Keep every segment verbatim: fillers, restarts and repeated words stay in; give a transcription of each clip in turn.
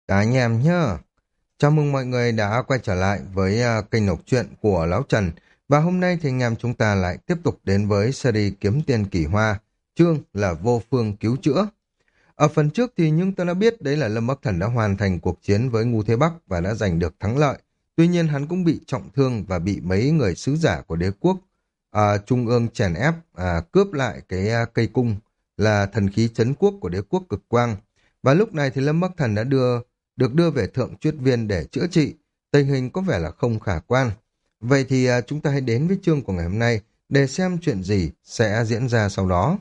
Cả anh em nhá. Chào mừng mọi người đã quay trở lại với à, kênh đọc truyện của Lão Trần. Và hôm nay thì anh em chúng ta lại tiếp tục đến với series Kiếm Tiền Kỳ Hoa, chương là Vô Phương Cứu Chữa. Ở phần trước thì nhưng ta đã biết đấy là Lâm Bắc Thần đã hoàn thành cuộc chiến với Ngu Thế Bắc và đã giành được thắng lợi. Tuy nhiên hắn cũng bị trọng thương và bị mấy người sứ giả của đế quốc à, trung ương chèn ép à, cướp lại cái à, cây cung là thần khí trấn quốc của đế quốc cực quang. Và lúc này thì Lâm Bắc Thần đã đưa được đưa về Thượng Chuyết Viên để chữa trị. Tình hình có vẻ là không khả quan. Vậy thì à, chúng ta hãy đến với chương của ngày hôm nay để xem chuyện gì sẽ diễn ra sau đó.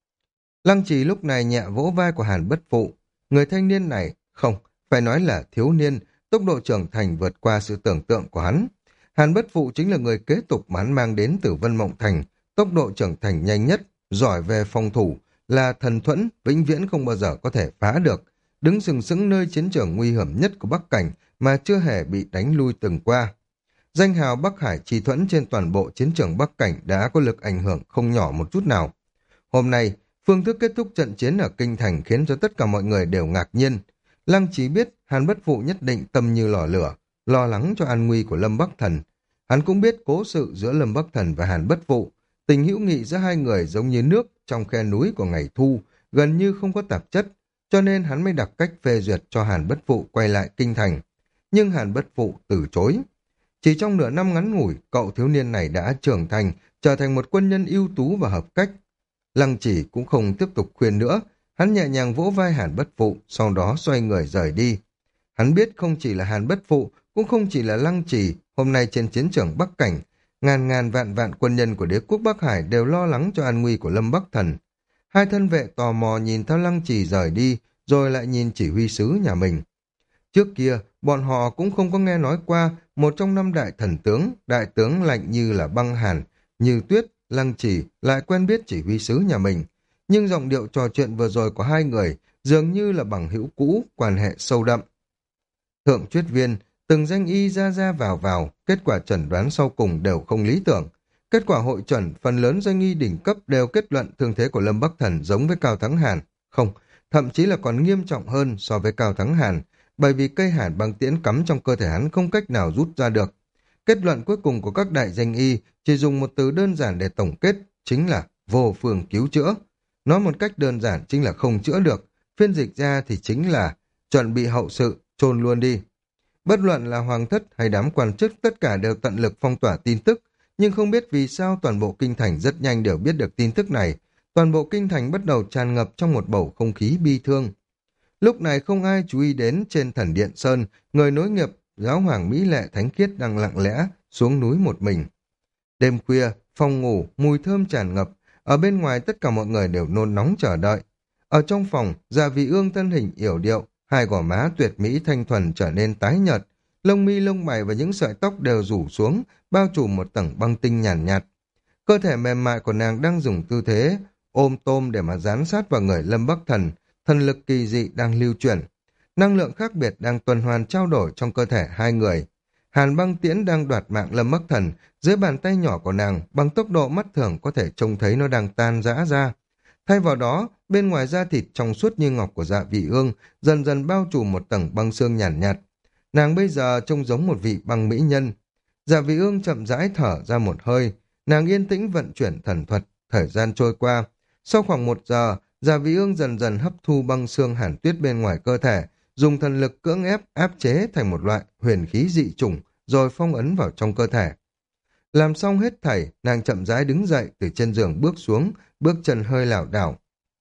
Lăng Trì lúc này nhẹ vỗ vai của Hàn Bất Phụ. Người thanh niên này, không, phải nói là thiếu niên, tốc độ trưởng thành vượt qua sự tưởng tượng của hắn. Hàn Bất Phụ chính là người kế tục mà hắn mang đến từ Vân Mộng Thành, tốc độ trưởng thành nhanh nhất, giỏi về phòng thủ, là thần thuẫn, vĩnh viễn không bao giờ có thể phá được, đứng sừng sững nơi chiến trường nguy hiểm nhất của Bắc Cảnh mà chưa hề bị đánh lui từng qua. Danh hào Bắc Hải trì thuẫn trên toàn bộ chiến trường Bắc Cảnh đã có lực ảnh hưởng không nhỏ một chút nào. Hôm nay, phương thức kết thúc trận chiến ở Kinh Thành khiến cho tất cả mọi người đều ngạc nhiên. Lăng Chí biết Hàn Bất Phụ nhất định tâm như lò lửa, lo lắng cho an nguy của Lâm Bắc Thần. Hắn cũng biết cố sự giữa Lâm Bắc Thần và Hàn Bất Phụ, tình hữu nghị giữa hai người giống như nước trong khe núi của ngày thu, gần như không có tạp chất, cho nên hắn mới đặt cách phê duyệt cho Hàn Bất Phụ quay lại Kinh Thành. Nhưng Hàn Bất Phụ từ chối. Chỉ trong nửa năm ngắn ngủi, cậu thiếu niên này đã trưởng thành, trở thành một quân nhân ưu tú và hợp cách. Lăng Chỉ cũng không tiếp tục khuyên nữa, hắn nhẹ nhàng vỗ vai Hàn Bất Phụ, sau đó xoay người rời đi. Hắn biết không chỉ là Hàn Bất Phụ, cũng không chỉ là Lăng Chỉ, hôm nay trên chiến trường Bắc Cảnh, ngàn ngàn vạn vạn quân nhân của đế quốc Bắc Hải đều lo lắng cho an nguy của Lâm Bắc Thần. Hai thân vệ tò mò nhìn theo Lăng Chỉ rời đi, rồi lại nhìn chỉ huy sứ nhà mình. Trước kia, bọn họ cũng không có nghe nói qua một trong năm đại thần tướng, đại tướng lạnh như là băng hàn, như tuyết, Lăng Chỉ lại quen biết chỉ huy sứ nhà mình. Nhưng giọng điệu trò chuyện vừa rồi của hai người dường như là bằng hữu cũ, quan hệ sâu đậm. Thượng Chuyết Viên, từng danh y ra ra vào vào, kết quả chẩn đoán sau cùng đều không lý tưởng. Kết quả hội chuẩn, phần lớn danh y đỉnh cấp đều kết luận thương thế của Lâm Bắc Thần giống với Cao Thắng Hàn. Không, thậm chí là còn nghiêm trọng hơn so với Cao Thắng Hàn, bởi vì cây hàn băng tiễn cắm trong cơ thể hắn không cách nào rút ra được. Kết luận cuối cùng của các đại danh y chỉ dùng một từ đơn giản để tổng kết, chính là vô phương cứu chữa. Nói một cách đơn giản chính là không chữa được, phiên dịch ra thì chính là chuẩn bị hậu sự, chôn luôn đi. Bất luận là hoàng thất hay đám quan chức tất cả đều tận lực phong tỏa tin tức, nhưng không biết vì sao toàn bộ kinh thành rất nhanh đều biết được tin tức này. Toàn bộ kinh thành bắt đầu tràn ngập trong một bầu không khí bi thương. Lúc này không ai chú ý đến trên thần điện Sơn, người nối nghiệp, giáo hoàng Mỹ Lệ Thánh Khiết đang lặng lẽ xuống núi một mình. Đêm khuya, phòng ngủ, mùi thơm tràn ngập, ở bên ngoài tất cả mọi người đều nôn nóng chờ đợi. Ở trong phòng, Dạ Vị Ương thân hình yểu điệu, hai gò má tuyệt mỹ thanh thuần trở nên tái nhợt, lông mi lông mày và những sợi tóc đều rủ xuống, bao trùm một tầng băng tinh nhàn nhạt, nhạt. Cơ thể mềm mại của nàng đang dùng tư thế ôm tôm để mà dán sát vào người Lâm Bắc Thần, thần lực kỳ dị đang lưu chuyển. Năng lượng khác biệt đang tuần hoàn trao đổi trong cơ thể hai người. Hàn băng tiễn đang đoạt mạng Lâm Bắc Thần, dưới bàn tay nhỏ của nàng, bằng tốc độ mắt thường có thể trông thấy nó đang tan rã ra. Thay vào đó, bên ngoài da thịt trong suốt như ngọc của Dạ Vị Ương dần dần bao trùm một tầng băng xương nhàn nhạt, nhạt. Nàng bây giờ trông giống một vị băng mỹ nhân. Dạ Vị Ương chậm rãi thở ra một hơi, nàng yên tĩnh vận chuyển thần thuật, thời gian trôi qua. Sau khoảng một giờ, Dạ Vị Ương dần dần hấp thu băng xương hàn tuyết bên ngoài cơ thể, dùng thần lực cưỡng ép áp chế thành một loại huyền khí dị chủng, rồi phong ấn vào trong cơ thể. Làm xong hết thảy, nàng chậm rãi đứng dậy từ trên giường bước xuống, bước chân hơi lảo đảo.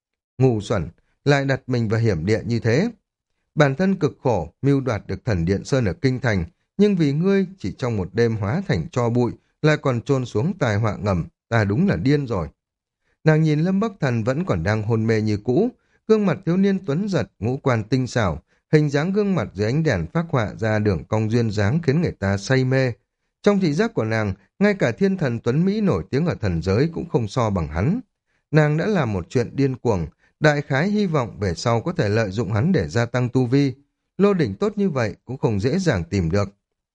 Ngu xuẩn, lại đặt mình vào hiểm địa như thế. Bản thân cực khổ, mưu đoạt được thần điện Sơn ở Kinh Thành, nhưng vì ngươi chỉ trong một đêm hóa thành tro bụi, lại còn chôn xuống tai họa ngầm, ta đúng là điên rồi. Nàng nhìn Lâm Bắc Thần vẫn còn đang hôn mê như cũ, gương mặt thiếu niên tuấn giật, ngũ quan tinh xảo, hình dáng gương mặt dưới ánh đèn phác họa ra đường cong duyên dáng khiến người ta say mê. Trong thị giác của nàng, ngay cả thiên thần tuấn Mỹ nổi tiếng ở thần giới cũng không so bằng hắn. Nàng đã làm một chuyện điên cuồng, đại khái hy vọng về sau có thể lợi dụng hắn để gia tăng tu vi. Lô đỉnh tốt như vậy cũng không dễ dàng tìm được.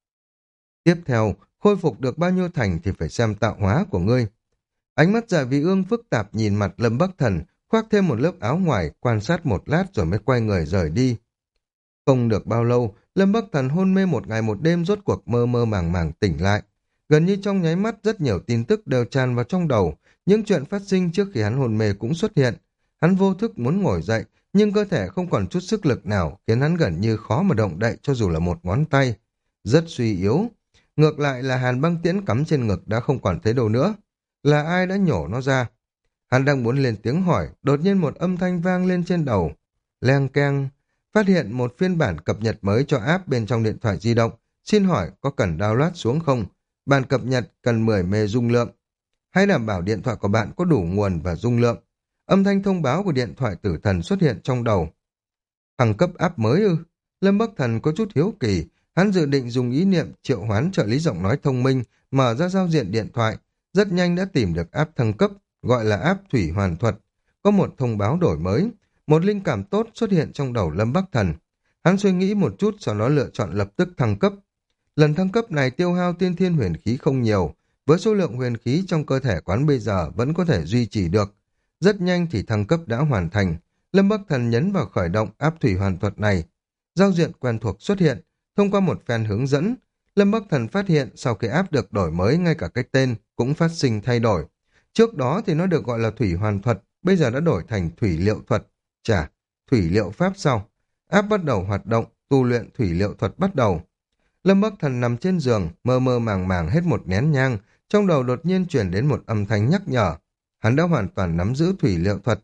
Tiếp theo, khôi phục được bao nhiêu thành thì phải xem tạo hóa của ngươi. Ánh mắt Dạ Vị Ương phức tạp nhìn mặt Lâm Bắc Thần, khoác thêm một lớp áo ngoài, quan sát một lát rồi mới quay người rời đi. Không được bao lâu, Lâm Bắc Thần hôn mê một ngày một đêm rốt cuộc mơ mơ màng màng tỉnh lại. Gần như trong nháy mắt rất nhiều tin tức đều tràn vào trong đầu, những chuyện phát sinh trước khi hắn hôn mê cũng xuất hiện. Hắn vô thức muốn ngồi dậy, nhưng cơ thể không còn chút sức lực nào, khiến hắn gần như khó mà động đậy cho dù là một ngón tay. Rất suy yếu. Ngược lại là hàn băng tiễn cắm trên ngực đã không còn thấy đâu nữa. Là ai đã nhổ nó ra? Hắn đang muốn lên tiếng hỏi, đột nhiên một âm thanh vang lên trên đầu. Leng keng, phát hiện một phiên bản cập nhật mới cho app bên trong điện thoại di động. Xin hỏi có cần download xuống không? Bản cập nhật cần mười mê dung lượng. Hãy đảm bảo điện thoại của bạn có đủ nguồn và dung lượng. Âm thanh thông báo của điện thoại tử thần xuất hiện trong đầu. Thăng cấp app mới ư? Lâm Bắc Thần có chút hiếu kỳ. Hắn dự định dùng ý niệm triệu hoán trợ lý giọng nói thông minh, mở ra giao diện điện thoại. Rất nhanh đã tìm được app thăng cấp, gọi là app Thủy Hoàn Thuật. Có một thông báo đổi mới. Một linh cảm tốt xuất hiện trong đầu Lâm Bắc Thần. Hắn suy nghĩ một chút, sau đó lựa chọn lập tức thăng cấp. Lần thăng cấp này tiêu hao tiên thiên huyền khí không nhiều. Với số lượng huyền khí trong cơ thể quán bây giờ vẫn có thể duy trì được. Rất nhanh thì thăng cấp đã hoàn thành. Lâm Bắc Thần nhấn vào khởi động áp Thủy Hoàn Thuật này. Giao diện quen thuộc xuất hiện. Thông qua một phen hướng dẫn, Lâm Bắc Thần phát hiện sau khi áp được đổi mới, ngay cả cái tên cũng phát sinh thay đổi. Trước đó thì nó được gọi là Thủy Hoàn Thuật, bây giờ đã đổi thành Thủy Liệu Thuật. Chà, Thủy Liệu Pháp sau. Áp bắt đầu hoạt động, tu luyện Thủy Liệu Thuật bắt đầu. Lâm Bắc Thần nằm trên giường, mơ mơ màng màng hết một nén nhang, trong đầu đột nhiên truyền đến một âm thanh nhắc nhở. Hắn đã hoàn toàn nắm giữ Thủy Liệu Thuật.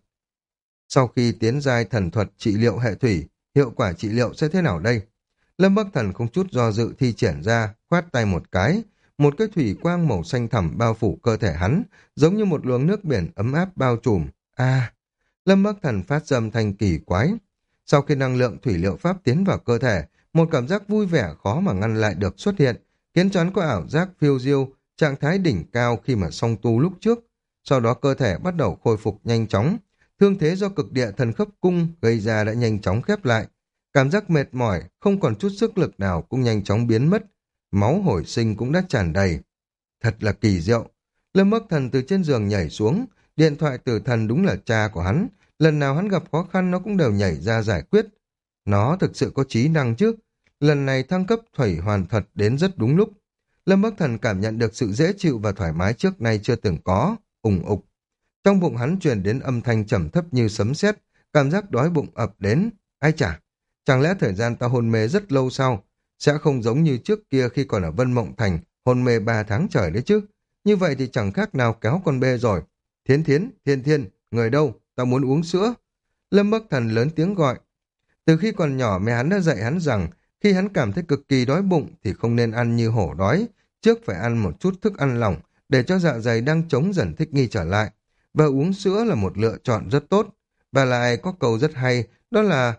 Sau khi tiến giai thần thuật trị liệu hệ thủy, hiệu quả trị liệu sẽ thế nào đây? Lâm Bắc Thần không chút do dự thi triển ra, khoát tay một cái, một cái thủy quang màu xanh thẳm bao phủ cơ thể hắn, giống như một luồng nước biển ấm áp bao trùm. A, Lâm Bắc Thần phát ra âm thanh kỳ quái. Sau khi năng lượng thủy liệu pháp tiến vào cơ thể, một cảm giác vui vẻ khó mà ngăn lại được xuất hiện, khiến cho hắn có ảo giác phiêu diêu, trạng thái đỉnh cao khi mà song tu lúc trước. Sau đó cơ thể bắt đầu khôi phục nhanh chóng. Thương thế do cực địa thần khấp cung gây ra đã nhanh chóng khép lại. Cảm giác mệt mỏi, không còn chút sức lực nào cũng nhanh chóng biến mất. Máu hồi sinh cũng đã tràn đầy. Thật là kỳ diệu. Lâm Bắc Thần từ trên giường nhảy xuống. Điện thoại tử thần đúng là cha của hắn. Lần nào hắn gặp khó khăn nó cũng đều nhảy ra giải quyết. Nó thực sự có trí năng chứ. Lần này thăng cấp Thủy Hoàn Thuật đến rất đúng lúc. Lâm Bắc Thần cảm nhận được sự dễ chịu và thoải mái trước nay chưa từng có. Ùng ục. Trong bụng hắn truyền đến âm thanh trầm thấp như sấm sét, cảm giác đói bụng ập đến. Ai chả, chẳng lẽ thời gian ta hôn mê rất lâu sau, sẽ không giống như trước kia khi còn ở Vân Mộng Thành, hôn mê ba tháng trời đấy chứ. Như vậy thì chẳng khác nào kéo con bê rồi. Thiến Thiến, Thiên Thiên, người đâu, ta muốn uống sữa. Lâm Bắc Thần lớn tiếng gọi. Từ khi còn nhỏ mẹ hắn đã dạy hắn rằng, khi hắn cảm thấy cực kỳ đói bụng thì không nên ăn như hổ đói, trước phải ăn một chút thức ăn lỏng để cho dạ dày đang trống dần thích nghi trở lại. Và uống sữa là một lựa chọn rất tốt. Và lại có câu rất hay, đó là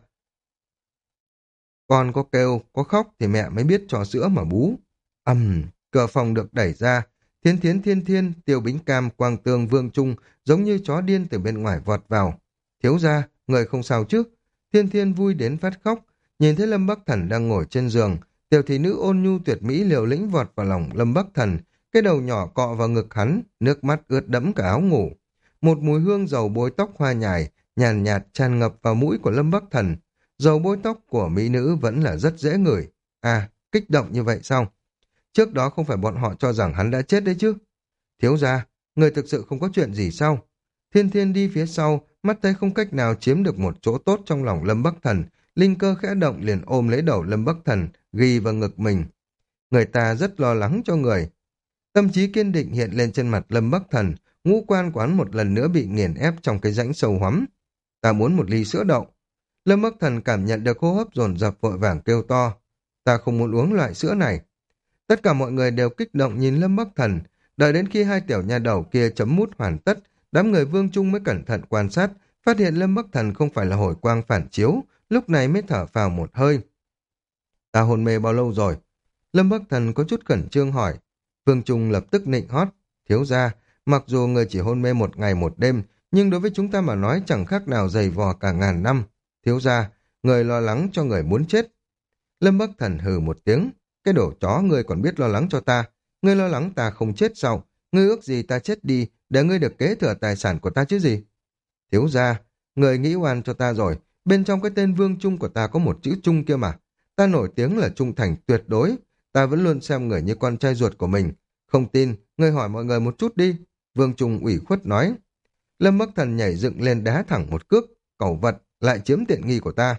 con có kêu, có khóc thì mẹ mới biết cho sữa mà bú. Ầm, um, cửa phòng được đẩy ra, Thiên Thiến Thiên Thiên, Tiêu Bính Cam, Quang Tương, Vương Trung giống như chó điên từ bên ngoài vọt vào. Thiếu gia, người không sao chứ? Thiên Thiên vui đến phát khóc, nhìn thấy Lâm Bắc Thần đang ngồi trên giường, tiểu thị nữ ôn nhu tuyệt mỹ liều lĩnh vọt vào lòng Lâm Bắc Thần, cái đầu nhỏ cọ vào ngực hắn, nước mắt ướt đẫm cả áo ngủ. Một mùi hương dầu bôi tóc hoa nhài, nhàn nhạt, nhạt tràn ngập vào mũi của Lâm Bắc Thần. Dầu bôi tóc của mỹ nữ vẫn là rất dễ ngửi. À, kích động như vậy sao? Trước đó không phải bọn họ cho rằng hắn đã chết đấy chứ? Thiếu gia, người thực sự không có chuyện gì sao? Thiên Thiên đi phía sau, mắt thấy không cách nào chiếm được một chỗ tốt trong lòng Lâm Bắc Thần, linh cơ khẽ động liền ôm lấy đầu Lâm Bắc Thần, ghi vào ngực mình. Người ta rất lo lắng cho người. Tâm trí kiên định hiện lên trên mặt Lâm Bắc Thần, ngũ quan quán một lần nữa bị nghiền ép trong cái rãnh sâu hoắm. Ta muốn một ly sữa đậu. Lâm Bắc Thần cảm nhận được hô hấp dồn dập vội vàng kêu to. Ta không muốn uống loại sữa này. Tất cả mọi người đều kích động nhìn Lâm Bắc Thần. Đợi đến khi hai tiểu nha đầu kia chấm mút hoàn tất, đám người Vương Trung mới cẩn thận quan sát, phát hiện Lâm Bắc Thần không phải là hồi quang phản chiếu, lúc này mới thở phào một hơi. Ta hôn mê bao lâu rồi? Lâm Bắc Thần có chút khẩn trương hỏi. Vương Trung lập tức nịnh hót. Thiếu gia, mặc dù người chỉ hôn mê một ngày một đêm, nhưng đối với chúng ta mà nói chẳng khác nào dày vò cả ngàn năm. Thiếu gia, người lo lắng cho người muốn chết. Lâm Bắc Thần hừ một tiếng. Cái đồ chó ngươi còn biết lo lắng cho ta. Ngươi lo lắng ta không chết sao? Ngươi ước gì ta chết đi để ngươi được kế thừa tài sản của ta chứ gì? Thiếu gia, người nghĩ oan cho ta rồi. Bên trong cái tên Vương Trung của ta có một chữ Trung kia mà. Ta nổi tiếng là trung thành tuyệt đối. Ta vẫn luôn xem người như con trai ruột của mình. Không tin, ngươi hỏi mọi người một chút đi. Vương Trung ủy khuất nói. Lâm Bắc Thần nhảy dựng lên đá thẳng một cước. Cẩu vật, lại chiếm tiện nghi của ta.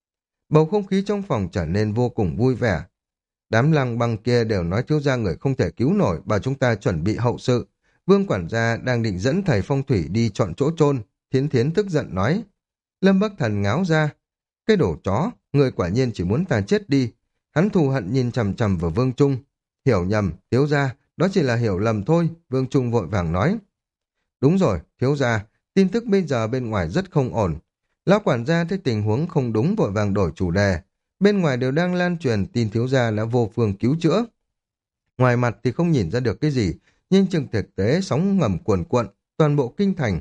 Bầu không khí trong phòng trở nên vô cùng vui vẻ. Đám lăng băng kia đều nói thiếu gia người không thể cứu nổi, bảo chúng ta chuẩn bị hậu sự. Vương quản gia đang định dẫn thầy phong thủy đi chọn chỗ chôn. Thiến Thiến tức giận nói. Lâm Bắc Thần ngáo ra. Cái đồ chó, người quả nhiên chỉ muốn ta chết đi. Hắn thù hận nhìn chằm chằm vào Vương Trung. Hiểu nhầm, thiếu gia, đó chỉ là hiểu lầm thôi, Vương Trung vội vàng nói. Đúng rồi, thiếu gia, tin tức bây giờ bên ngoài rất không ổn. Lão quản gia thấy tình huống không đúng vội vàng đổi chủ đề. Bên ngoài đều đang lan truyền tin thiếu gia đã vô phương cứu chữa. Ngoài mặt thì không nhìn ra được cái gì, nhưng trên thực tế sóng ngầm cuồn cuộn, toàn bộ kinh thành,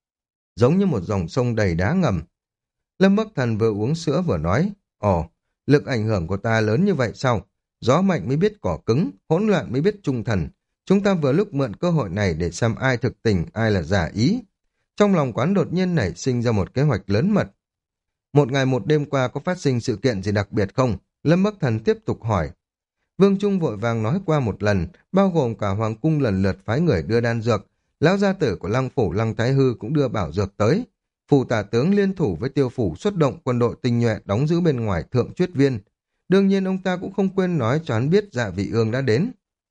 giống như một dòng sông đầy đá ngầm. Lâm Bắc Thần vừa uống sữa vừa nói, ồ, lực ảnh hưởng của ta lớn như vậy sao? Gió mạnh mới biết cỏ cứng, hỗn loạn mới biết trung thần. Chúng ta vừa lúc mượn cơ hội này để xem ai thực tình, ai là giả ý. Trong lòng quán đột nhiên nảy sinh ra một kế hoạch lớn mật. Một ngày một đêm qua có phát sinh sự kiện gì đặc biệt không? Lâm Bắc Thần tiếp tục hỏi. Vương Trung vội vàng nói qua một lần, bao gồm cả Hoàng cung lần lượt phái người đưa đan dược. Lão gia tử của Lăng Phủ Lăng Thái Hư cũng đưa bảo dược tới. Phủ tả tướng liên thủ với Tiêu Phủ xuất động quân đội tinh nhuệ đóng giữ bên ngoài Thượng Chuyết Viên. Đương nhiên ông ta cũng không quên nói cho hắn biết Dạ Vị Ương đã đến.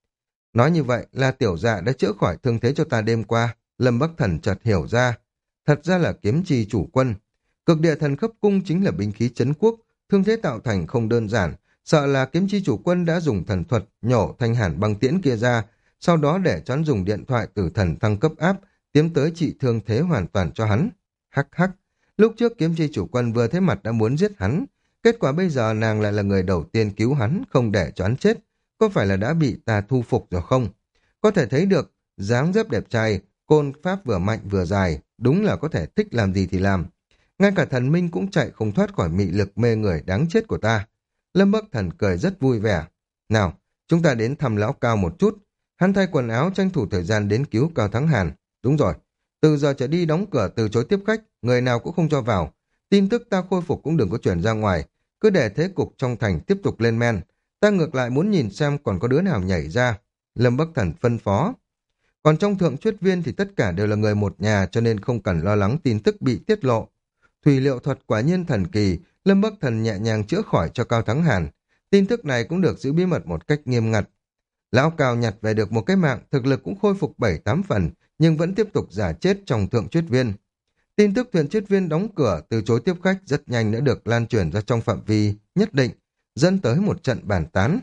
Nói như vậy là tiểu dạ đã chữa khỏi thương thế cho ta đêm qua. Lâm Bắc Thần chợt hiểu ra. Thật ra là kiếm trì chủ quân. Cực địa thần khấp cung chính là binh khí trấn quốc. Thương thế tạo thành không đơn giản. Sợ là kiếm chi chủ quân đã dùng thần thuật nhổ thanh hàn băng tiễn kia ra. Sau đó để cho hắn dùng điện thoại tử thần thăng cấp áp tiến tới trị thương thế hoàn toàn cho hắn. Hắc hắc. Lúc trước kiếm chi chủ quân vừa thấy mặt đã muốn giết hắn. Kết quả bây giờ nàng lại là người đầu tiên cứu hắn, không để cho hắn chết. Có phải là đã bị ta thu phục rồi không? Có thể thấy được, dáng dấp đẹp trai, côn pháp vừa mạnh vừa dài, đúng là có thể thích làm gì thì làm. Ngay cả thần minh cũng chạy không thoát khỏi mị lực mê người đáng chết của ta. Lâm Bắc Thần cười rất vui vẻ. Nào, chúng ta đến thăm lão Cao một chút. Hắn thay quần áo tranh thủ thời gian đến cứu Cao Thắng Hàn. Đúng rồi, từ giờ trở đi đóng cửa từ chối tiếp khách, người nào cũng không cho vào. Tin tức ta khôi phục cũng đừng có chuyển ra ngoài. Cứ để thế cục trong thành tiếp tục lên men. Ta ngược lại muốn nhìn xem còn có đứa nào nhảy ra. Lâm Bắc Thần phân phó. Còn trong Thượng Chuyết Viên thì tất cả đều là người một nhà cho nên không cần lo lắng tin tức bị tiết lộ. Thủy liệu thuật quả nhiên thần kỳ, Lâm Bắc Thần nhẹ nhàng chữa khỏi cho Cao Thắng Hàn. Tin tức này cũng được giữ bí mật một cách nghiêm ngặt. Lão Cao nhặt về được một cái mạng, thực lực cũng khôi phục bảy tám phần, nhưng vẫn tiếp tục giả chết trong Thượng Chuyết Viên. Tin tức Thượng Chuyết Viên đóng cửa từ chối tiếp khách rất nhanh đã được lan truyền ra trong phạm vi nhất định, dẫn tới một trận bàn tán.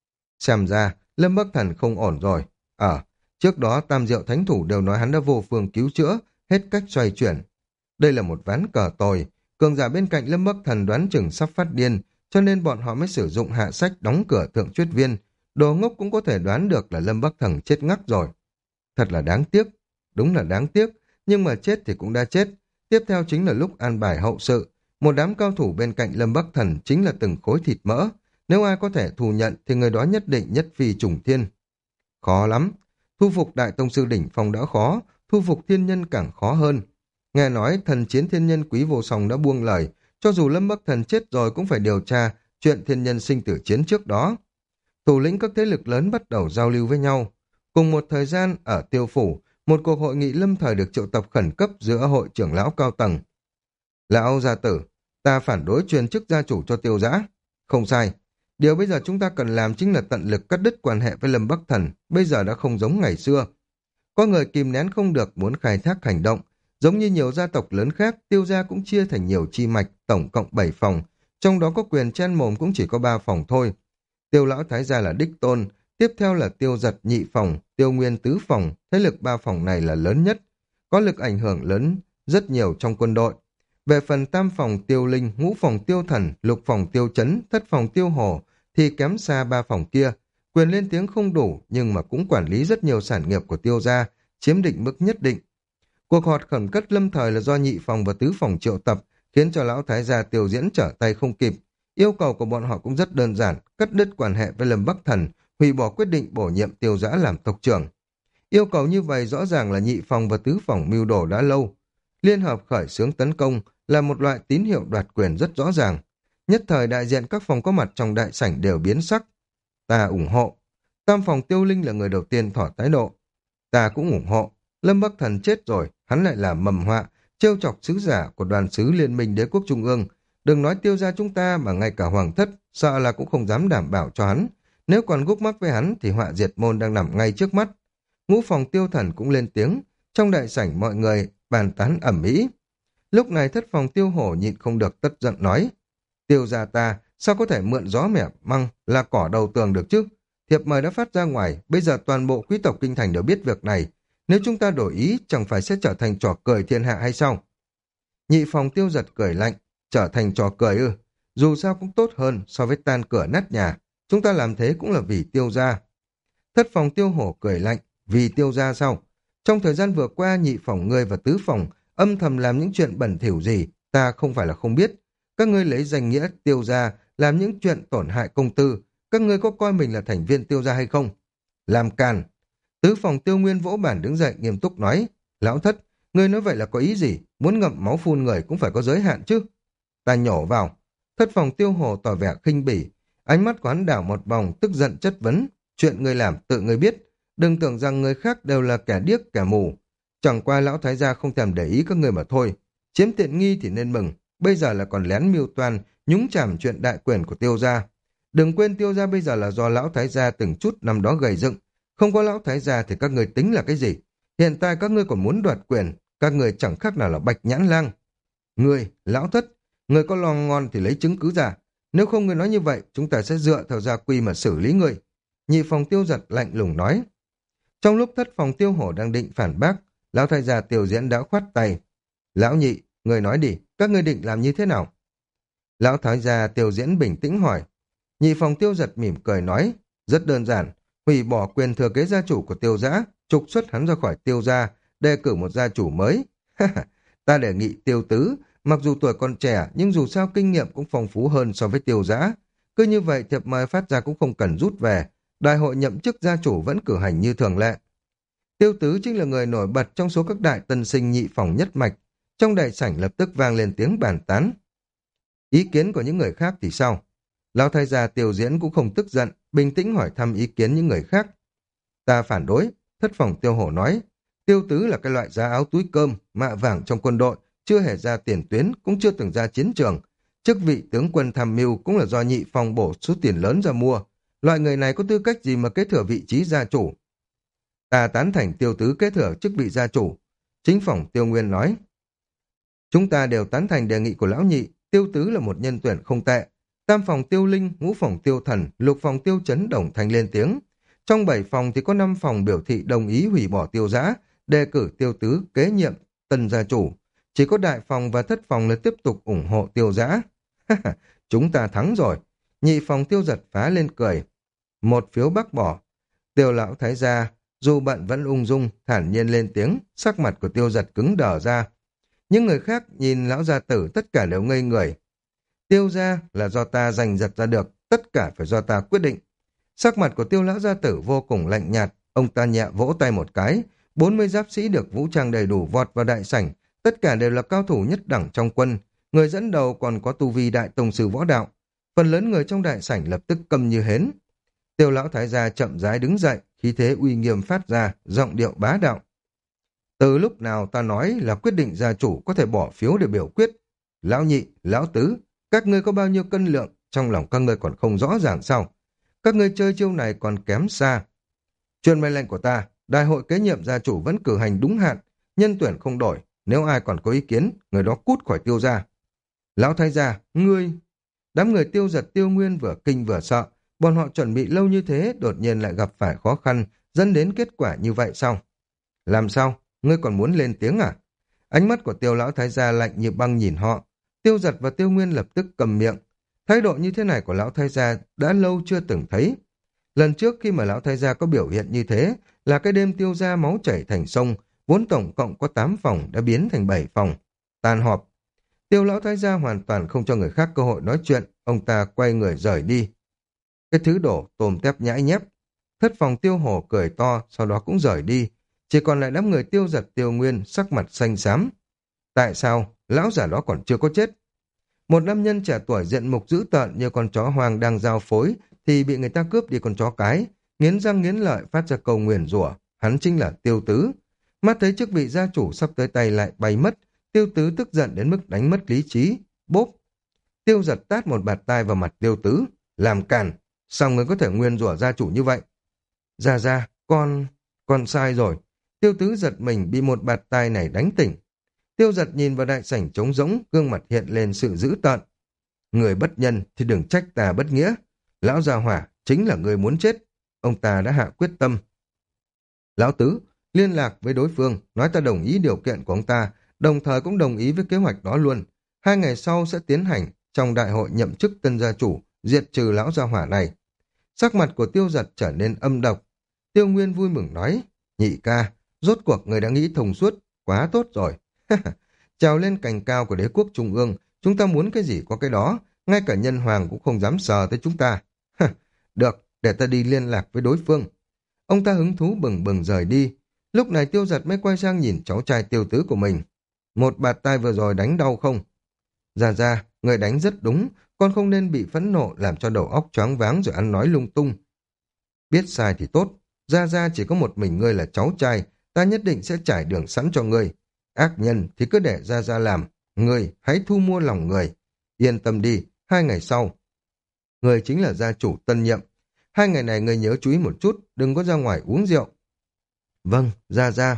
Xem ra, Lâm Bắc Thần không ổn rồi. Ở, trước đó Tam Diệu Thánh Thủ đều nói hắn đã vô phương cứu chữa, hết cách xoay chuyển. Đây là một ván cờ tồi, cường giả bên cạnh Lâm Bắc Thần đoán chừng sắp phát điên, cho nên bọn họ mới sử dụng hạ sách đóng cửa Thượng Chuyết Viên. Đồ ngốc cũng có thể đoán được là Lâm Bắc Thần chết ngắc rồi. Thật là đáng tiếc, đúng là đáng tiếc, nhưng mà chết thì cũng đã chết. Tiếp theo chính là lúc an bài hậu sự. Một đám cao thủ bên cạnh Lâm Bắc Thần chính là từng khối thịt mỡ. Nếu ai có thể thù nhận thì người đó nhất định nhất phi trùng thiên. Khó lắm. Thu phục Đại Tông Sư Đỉnh Phong đã khó, thu phục thiên nhân càng khó hơn. Nghe nói thần chiến thiên nhân Quý Vô Song đã buông lời, cho dù Lâm Bắc Thần chết rồi cũng phải điều tra chuyện thiên nhân sinh tử chiến trước đó. Thủ lĩnh các thế lực lớn bắt đầu giao lưu với nhau. Cùng một thời gian ở Tiêu Phủ, một cuộc hội nghị lâm thời được triệu tập khẩn cấp giữa hội trưởng lão cao tầng. Lão gia tử, ta phản đối truyền chức gia chủ cho Tiêu Dã. Không sai. Điều bây giờ chúng ta cần làm chính là tận lực cắt đứt quan hệ với Lâm Bắc Thần, bây giờ đã không giống ngày xưa. Có người kìm nén không được muốn khai thác hành động, giống như nhiều gia tộc lớn khác, Tiêu gia cũng chia thành nhiều chi mạch, tổng cộng bảy phòng, trong đó có quyền chen mồm cũng chỉ có ba phòng thôi. Tiêu lão thái gia là đích tôn, tiếp theo là Tiêu giật nhị phòng, Tiêu nguyên tứ phòng, thế lực ba phòng này là lớn nhất, có lực ảnh hưởng lớn rất nhiều trong quân đội. Về phần tam phòng Tiêu linh, ngũ phòng Tiêu thần, lục phòng Tiêu chấn, thất phòng Tiêu hồ thì kém xa ba phòng kia, quyền lên tiếng không đủ nhưng mà cũng quản lý rất nhiều sản nghiệp của Tiêu gia, chiếm định mức nhất định. Cuộc họp khẩn cấp lâm thời là do nhị phòng và tứ phòng triệu tập, khiến cho lão thái gia Tiêu diễn trở tay không kịp. Yêu cầu của bọn họ cũng rất đơn giản, cắt đứt quan hệ với Lâm Bắc Thần, hủy bỏ quyết định bổ nhiệm Tiêu Dã làm tộc trưởng. Yêu cầu như vậy rõ ràng là nhị phòng và tứ phòng mưu đồ đã lâu. Liên hợp khởi xướng tấn công, là một loại tín hiệu đoạt quyền rất rõ ràng. Nhất thời đại diện các phòng có mặt trong đại sảnh đều biến sắc. Ta ủng hộ. Tam phòng Tiêu Linh là người đầu tiên tỏ thái độ. Ta cũng ủng hộ. Lâm Bắc Thần chết rồi, hắn lại là mầm họa, trêu chọc sứ giả của đoàn sứ Liên minh Đế quốc Trung ương. Đừng nói Tiêu gia chúng ta mà ngay cả hoàng thất, sợ là cũng không dám đảm bảo cho hắn. Nếu còn gúc mắc với hắn thì họa diệt môn đang nằm ngay trước mắt. Ngũ phòng Tiêu Thần cũng lên tiếng. Trong đại sảnh mọi người bàn tán ầm ĩ. Lúc này thất phòng Tiêu Hổ nhịn không được tất giận nói. Tiêu gia ta, sao có thể mượn gió mẻ măng là cỏ đầu tường được chứ? Thiệp mời đã phát ra ngoài, bây giờ toàn bộ quý tộc kinh thành đều biết việc này. Nếu chúng ta đổi ý, chẳng phải sẽ trở thành trò cười thiên hạ hay sao? Nhị phòng Tiêu Giật cười lạnh, trở thành trò cười ư? Dù sao cũng tốt hơn so với tan cửa nát nhà. Chúng ta làm thế cũng là vì Tiêu gia. Thất phòng Tiêu Hổ cười lạnh, vì Tiêu gia sao? Trong thời gian vừa qua, nhị phòng ngươi và tứ phòng âm thầm làm những chuyện bẩn thỉu gì, ta không phải là không biết. Các ngươi lấy danh nghĩa Tiêu gia làm những chuyện tổn hại công tư, các ngươi có coi mình là thành viên Tiêu gia hay không? Làm càn. Tứ phòng Tiêu Nguyên vỗ bản đứng dậy nghiêm túc nói, lão thất, ngươi nói vậy là có ý gì? Muốn ngậm máu phun người cũng phải có giới hạn chứ. Ta nhổ vào. Thất phòng Tiêu Hồ tỏ vẻ khinh bỉ, ánh mắt của hắn đảo một vòng tức giận chất vấn, chuyện ngươi làm tự ngươi biết, đừng tưởng rằng người khác đều là kẻ điếc kẻ mù. Chẳng qua lão thái gia không thèm để ý các ngươi mà thôi. Chiếm tiện nghi thì nên mừng, bây giờ là còn lén mưu toan nhúng chàm chuyện đại quyền của Tiêu gia. Đừng quên Tiêu gia bây giờ là do lão thái gia từng chút năm đó gầy dựng, không có lão thái gia thì các ngươi tính là cái gì? Hiện tại các ngươi còn muốn đoạt quyền, các ngươi chẳng khác nào là bạch nhãn lang. Ngươi, lão thất, ngươi có lo ngon thì lấy chứng cứ ra, nếu không ngươi nói như vậy, chúng ta sẽ dựa theo gia quy mà xử lý ngươi. Nhị phòng Tiêu Giật lạnh lùng nói. Trong lúc thất phòng Tiêu Hổ đang định phản bác, lão thái gia Tiêu Diễn đã khoát tay. Lão nhị, người nói đi, các ngươi định làm như thế nào? Lão thái gia Tiêu Diễn bình tĩnh hỏi. Nhị phòng Tiêu Giật mỉm cười nói, rất đơn giản, hủy bỏ quyền thừa kế gia chủ của Tiêu gia, trục xuất hắn ra khỏi Tiêu gia, đề cử một gia chủ mới. Ta đề nghị Tiêu Tứ, mặc dù tuổi còn trẻ nhưng dù sao kinh nghiệm cũng phong phú hơn so với Tiêu gia. Cứ như vậy thiệp mời phát ra cũng không cần rút về, đại hội nhậm chức gia chủ vẫn cử hành như thường lệ. Tiêu Tứ chính là người nổi bật trong số các đại tân sinh nhị phòng nhất mạch. Trong đại sảnh lập tức vang lên tiếng bàn tán. Ý kiến của những người khác thì sao? Lão thái gia Tiêu Diễn cũng không tức giận, bình tĩnh hỏi thăm ý kiến những người khác. Ta phản đối, thất phòng Tiêu Hổ nói. Tiêu Tứ là cái loại giá áo túi cơm, mạ vàng trong quân đội, chưa hề ra tiền tuyến, cũng chưa từng ra chiến trường. Chức vị tướng quân tham mưu cũng là do nhị phòng bổ số tiền lớn ra mua. Loại người này có tư cách gì mà kế thừa vị trí gia chủ? Ta tán thành Tiêu Tứ kế thừa chức vị gia chủ. Chính phòng Tiêu Nguyên nói. Chúng ta đều tán thành đề nghị của lão nhị, Tiêu Tứ là một nhân tuyển không tệ. Tam phòng Tiêu Linh, ngũ phòng Tiêu Thần, lục phòng Tiêu Chấn đồng thanh lên tiếng. Trong bảy phòng thì có năm phòng biểu thị đồng ý hủy bỏ Tiêu Giã, đề cử Tiêu Tứ kế nhiệm tân gia chủ. Chỉ có đại phòng và thất phòng là tiếp tục ủng hộ Tiêu Giã. Chúng ta thắng rồi. Nhị phòng Tiêu Giật phá lên cười. Một phiếu bác bỏ. Tiêu lão thái gia, dù bận vẫn ung dung, thản nhiên lên tiếng, sắc mặt của Tiêu Giật cứng đờ ra. Những người khác nhìn lão gia tử tất cả đều ngây người. Tiêu gia là do ta giành giật ra được, tất cả phải do ta quyết định. Sắc mặt của Tiêu lão gia tử vô cùng lạnh nhạt, ông ta nhẹ vỗ tay một cái, bốn mươi giáp sĩ được vũ trang đầy đủ vọt vào đại sảnh, tất cả đều là cao thủ nhất đẳng trong quân, người dẫn đầu còn có tu vi đại tông sư võ đạo. Phần lớn người trong đại sảnh lập tức câm như hến. Tiêu lão thái gia chậm rãi đứng dậy, khí thế uy nghiêm phát ra, giọng điệu bá đạo. Từ lúc nào ta nói là quyết định gia chủ có thể bỏ phiếu để biểu quyết? Lão nhị, lão tứ, các ngươi có bao nhiêu cân lượng, trong lòng các ngươi còn không rõ ràng sao? Các ngươi chơi chiêu này còn kém xa. Truyền mệnh lệnh của ta, đại hội kế nhiệm gia chủ vẫn cử hành đúng hạn, nhân tuyển không đổi, nếu ai còn có ý kiến, người đó cút khỏi Tiêu gia. Lão thái gia, ngươi... Đám người Tiêu Giật Tiêu Nguyên vừa kinh vừa sợ, bọn họ chuẩn bị lâu như thế, đột nhiên lại gặp phải khó khăn, dẫn đến kết quả như vậy sao? Làm sao? Ngươi còn muốn lên tiếng à? Ánh mắt của Tiêu lão thái gia lạnh như băng nhìn họ. Tiêu Giật và Tiêu Nguyên lập tức cầm miệng. Thái độ như thế này của lão thái gia đã lâu chưa từng thấy. Lần trước khi mà lão thái gia có biểu hiện như thế là cái đêm Tiêu gia máu chảy thành sông, vốn tổng cộng có tám phòng đã biến thành bảy phòng. Tàn họp. Tiêu lão thái gia hoàn toàn không cho người khác cơ hội nói chuyện, ông ta quay người rời đi. Cái thứ đổ tôm tép nhãi nhép. Thất phòng Tiêu Hổ cười to, sau đó cũng rời đi. Chỉ còn lại đám người Tiêu Giật Tiêu Nguyên sắc mặt xanh xám. Tại sao? lão giả đó còn chưa có chết. Một nam nhân trẻ tuổi diện mục dữ tợn như con chó hoang đang giao phối thì bị người ta cướp đi con chó cái, nghiến răng nghiến lợi phát ra câu nguyền rủa, hắn chính là Tiêu Tứ. Mắt thấy chức vị gia chủ sắp tới tay lại bay mất, Tiêu Tứ tức giận đến mức đánh mất lý trí. Bốp! Tiêu Giật tát một bạt tai vào mặt Tiêu Tứ. Làm càn! Sao người có thể nguyền rủa gia chủ như vậy? Ra ra, con... con sai rồi. Tiêu Tứ giật mình bị một bạt tai này đánh tỉnh. Tiêu Giật nhìn vào đại sảnh trống rỗng, gương mặt hiện lên sự dữ tợn. Người bất nhân thì đừng trách ta bất nghĩa. Lão gia hỏa chính là người muốn chết. Ông ta đã hạ quyết tâm. Lão Tứ, liên lạc với đối phương, nói ta đồng ý điều kiện của ông ta, đồng thời cũng đồng ý với kế hoạch đó luôn. Hai ngày sau sẽ tiến hành trong đại hội nhậm chức tân gia chủ, diệt trừ lão gia hỏa này. Sắc mặt của Tiêu Giật trở nên âm độc. Tiêu Nguyên vui mừng nói, nhị ca, rốt cuộc người đã nghĩ thông suốt, quá tốt rồi. Trèo lên cành cao của đế quốc trung ương, chúng ta muốn cái gì có cái đó, ngay cả nhân hoàng cũng không dám sờ tới chúng ta. Được, để ta đi liên lạc với đối phương. Ông ta hứng thú bừng bừng rời đi. Lúc này Tiêu Giật mới quay sang nhìn cháu trai Tiêu Tứ của mình. Một bạt tai vừa rồi đánh đau không? Ra ra, người đánh rất đúng, con không nên bị phẫn nộ làm cho đầu óc choáng váng rồi ăn nói lung tung. Biết sai thì tốt, ra ra chỉ có một mình ngươi là cháu trai, ta nhất định sẽ trải đường sẵn cho ngươi. Ác nhân thì cứ để ra ra làm, ngươi hãy thu mua lòng người. Yên tâm đi, hai ngày sau. Ngươi chính là gia chủ tân nhiệm. Hai ngày này ngươi nhớ chú ý một chút, đừng có ra ngoài uống rượu. Vâng, ra ra.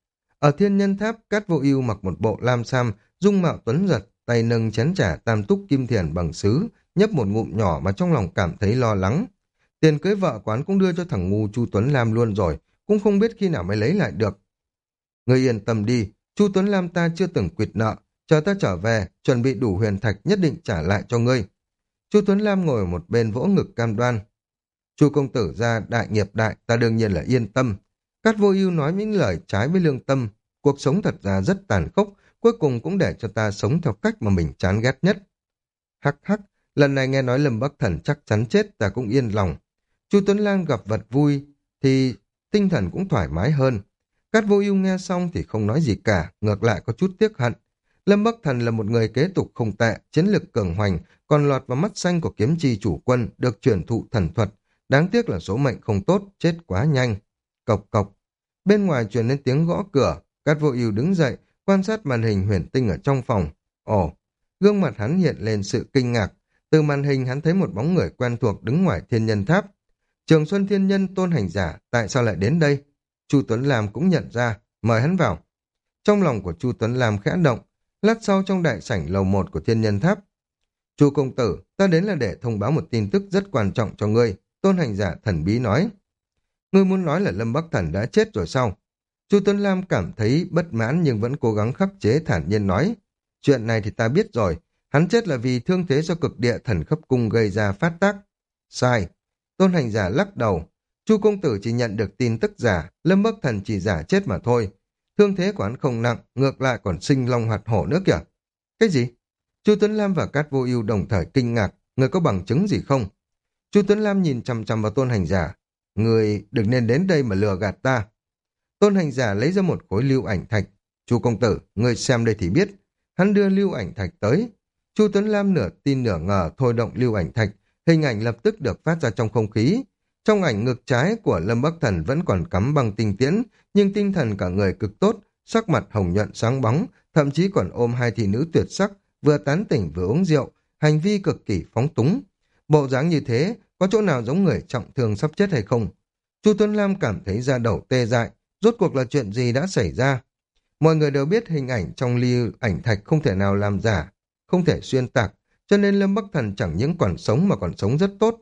Ở Thiên Nhân Tháp, Cát Vô Ưu mặc một bộ lam sam, dung mạo tuấn giật, tay nâng chén trà tam túc kim thiền bằng sứ, nhấp một ngụm nhỏ mà trong lòng cảm thấy lo lắng. Tiền cưới vợ quán cũng đưa cho thằng ngu Chu Tuấn Lam luôn rồi, cũng không biết khi nào mới lấy lại được. Ngươi yên tâm đi, Chu Tuấn Lam ta chưa từng quỵt nợ, chờ ta trở về, chuẩn bị đủ huyền thạch nhất định trả lại cho ngươi. Chu Tuấn Lam ngồi ở một bên vỗ ngực cam đoan. Chu công tử ra đại nghiệp đại, ta đương nhiên là yên tâm. Cát Vô Ưu nói những lời trái với lương tâm, cuộc sống thật ra rất tàn khốc, cuối cùng cũng để cho ta sống theo cách mà mình chán ghét nhất. Hắc hắc, lần này nghe nói Lâm Bắc Thần chắc chắn chết, ta cũng yên lòng. Chu Tuấn Lam gặp vật vui thì tinh thần cũng thoải mái hơn. Cát Vô Ưu nghe xong thì không nói gì cả, ngược lại có chút tiếc hận. Lâm Bắc Thần là một người kế tục không tệ, chiến lực cường hoành, còn lọt vào mắt xanh của kiếm chi chủ quân, được truyền thụ thần thuật. Đáng tiếc là số mệnh không tốt, chết quá nhanh. Cộc cộc. Bên ngoài truyền đến tiếng gõ cửa, Cát Vô Ưu đứng dậy, quan sát màn hình huyền tinh ở trong phòng. Ồ, gương mặt hắn hiện lên sự kinh ngạc. Từ màn hình hắn thấy một bóng người quen thuộc đứng ngoài Thiên Nhân Tháp. Trường Xuân Thiên Nhân Tôn Hành Giả, tại sao lại đến đây? Chu Tuấn Lam cũng nhận ra, mời hắn vào. Trong lòng của Chu Tuấn Lam khẽ động, lát sau trong đại sảnh lầu một của Thiên Nhân Tháp. Chu công tử, ta đến là để thông báo một tin tức rất quan trọng cho ngươi, Tôn Hành Giả thần bí nói. Ngươi muốn nói là Lâm Bắc Thần đã chết rồi sao? Chu Tuấn Lam cảm thấy bất mãn nhưng vẫn cố gắng khắc chế thản nhiên nói. Chuyện này thì ta biết rồi, hắn chết là vì thương thế do cực địa thần khắp cung gây ra phát tác. Sai. Tôn Hành Giả lắc đầu. Chu công tử chỉ nhận được tin tức giả, Lâm Bắc Thần chỉ giả chết mà thôi. Thương thế của hắn không nặng, ngược lại còn sinh long hoạt hổ nữa kìa. Cái gì? Chu Tuấn Lam và Cát Vô Ưu đồng thời kinh ngạc, người có bằng chứng gì không? Chu Tuấn Lam nhìn chằm chằm vào Tôn Hành Giả. Người đừng nên đến đây mà lừa gạt ta. Tôn Hành Giả lấy ra một khối lưu ảnh thạch. Chu công tử, người xem đây thì biết. Hắn đưa lưu ảnh thạch tới. Chu Tuấn Lam nửa tin nửa ngờ thôi động lưu ảnh thạch. Hình ảnh lập tức được phát ra trong không khí. Trong ảnh ngực trái của Lâm Bắc Thần vẫn còn cắm băng tinh tiễn, nhưng tinh thần cả người cực tốt, sắc mặt hồng nhuận sáng bóng, thậm chí còn ôm hai thị nữ tuyệt sắc, vừa tán tỉnh vừa uống rượu, hành vi cực kỳ phóng túng. Bộ dáng như thế, có chỗ nào giống người trọng thương sắp chết hay không? Chu Tuấn Lam cảm thấy da đầu tê dại, rốt cuộc là chuyện gì đã xảy ra? Mọi người đều biết hình ảnh trong lưu ảnh thạch không thể nào làm giả, không thể xuyên tạc, cho nên Lâm Bắc Thần chẳng những còn sống mà còn sống rất tốt.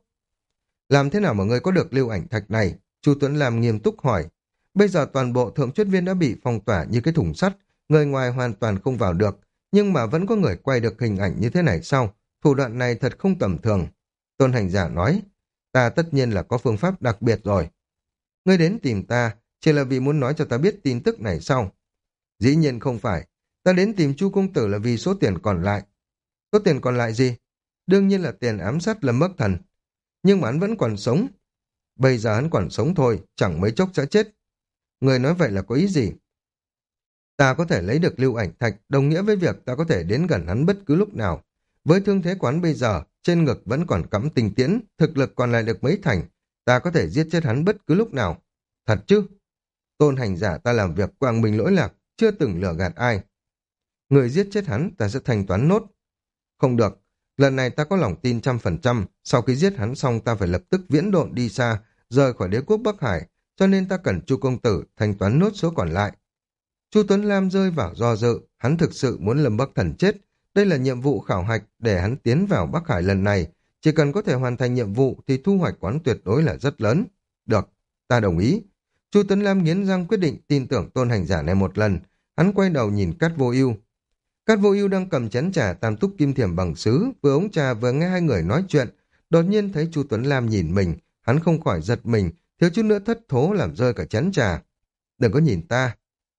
Làm thế nào mà ngươi có được lưu ảnh thạch này? Chu Tuấn Lam nghiêm túc hỏi. Bây giờ toàn bộ thượng truyết viên đã bị phong tỏa như cái thùng sắt, người ngoài hoàn toàn không vào được, nhưng mà vẫn có người quay được hình ảnh như thế này sao? Thủ đoạn này thật không tầm thường. Tôn Hành Giả nói, ta tất nhiên là có phương pháp đặc biệt rồi. Ngươi đến tìm ta, chỉ là vì muốn nói cho ta biết tin tức này sao? Dĩ nhiên không phải, ta đến tìm Chu công tử là vì số tiền còn lại. Số tiền còn lại gì? Đương nhiên là tiền ám sát Lâm Bắc Thần. Nhưng mà hắn vẫn còn sống. Bây giờ hắn còn sống thôi, chẳng mấy chốc sẽ chết. Người nói vậy là có ý gì? Ta có thể lấy được lưu ảnh thạch, đồng nghĩa với việc ta có thể đến gần hắn bất cứ lúc nào. Với thương thế quán bây giờ, trên ngực vẫn còn cắm tinh tiễn, thực lực còn lại được mấy thành, ta có thể giết chết hắn bất cứ lúc nào. Thật chứ? Tôn hành giả ta làm việc quang minh lỗi lạc, chưa từng lừa gạt ai. Người giết chết hắn, ta sẽ thanh toán nốt. Không được, lần này ta có lòng tin trăm phần trăm, sau khi giết hắn xong ta phải lập tức viễn độn đi xa, rời khỏi đế quốc Bắc Hải, cho nên ta cần Chu công tử thanh toán nốt số còn lại. Chu Tuấn Lam rơi vào do dự, hắn thực sự muốn Lâm Bắc Thần chết. Đây là nhiệm vụ khảo hạch để hắn tiến vào Bắc Hải lần này. Chỉ cần có thể hoàn thành nhiệm vụ thì thu hoạch quán tuyệt đối là rất lớn. Được, ta đồng ý. Chu Tuấn Lam nghiến răng quyết định tin tưởng tôn hành giả này một lần. Hắn quay đầu nhìn Cát Vô Ưu. Cát Vô Ưu đang cầm chén trà tam túc kim thiềm bằng sứ, vừa uống trà vừa nghe hai người nói chuyện. Đột nhiên thấy Chu Tuấn Lam nhìn mình, hắn không khỏi giật mình, thiếu chút nữa thất thố làm rơi cả chén trà. Đừng có nhìn ta.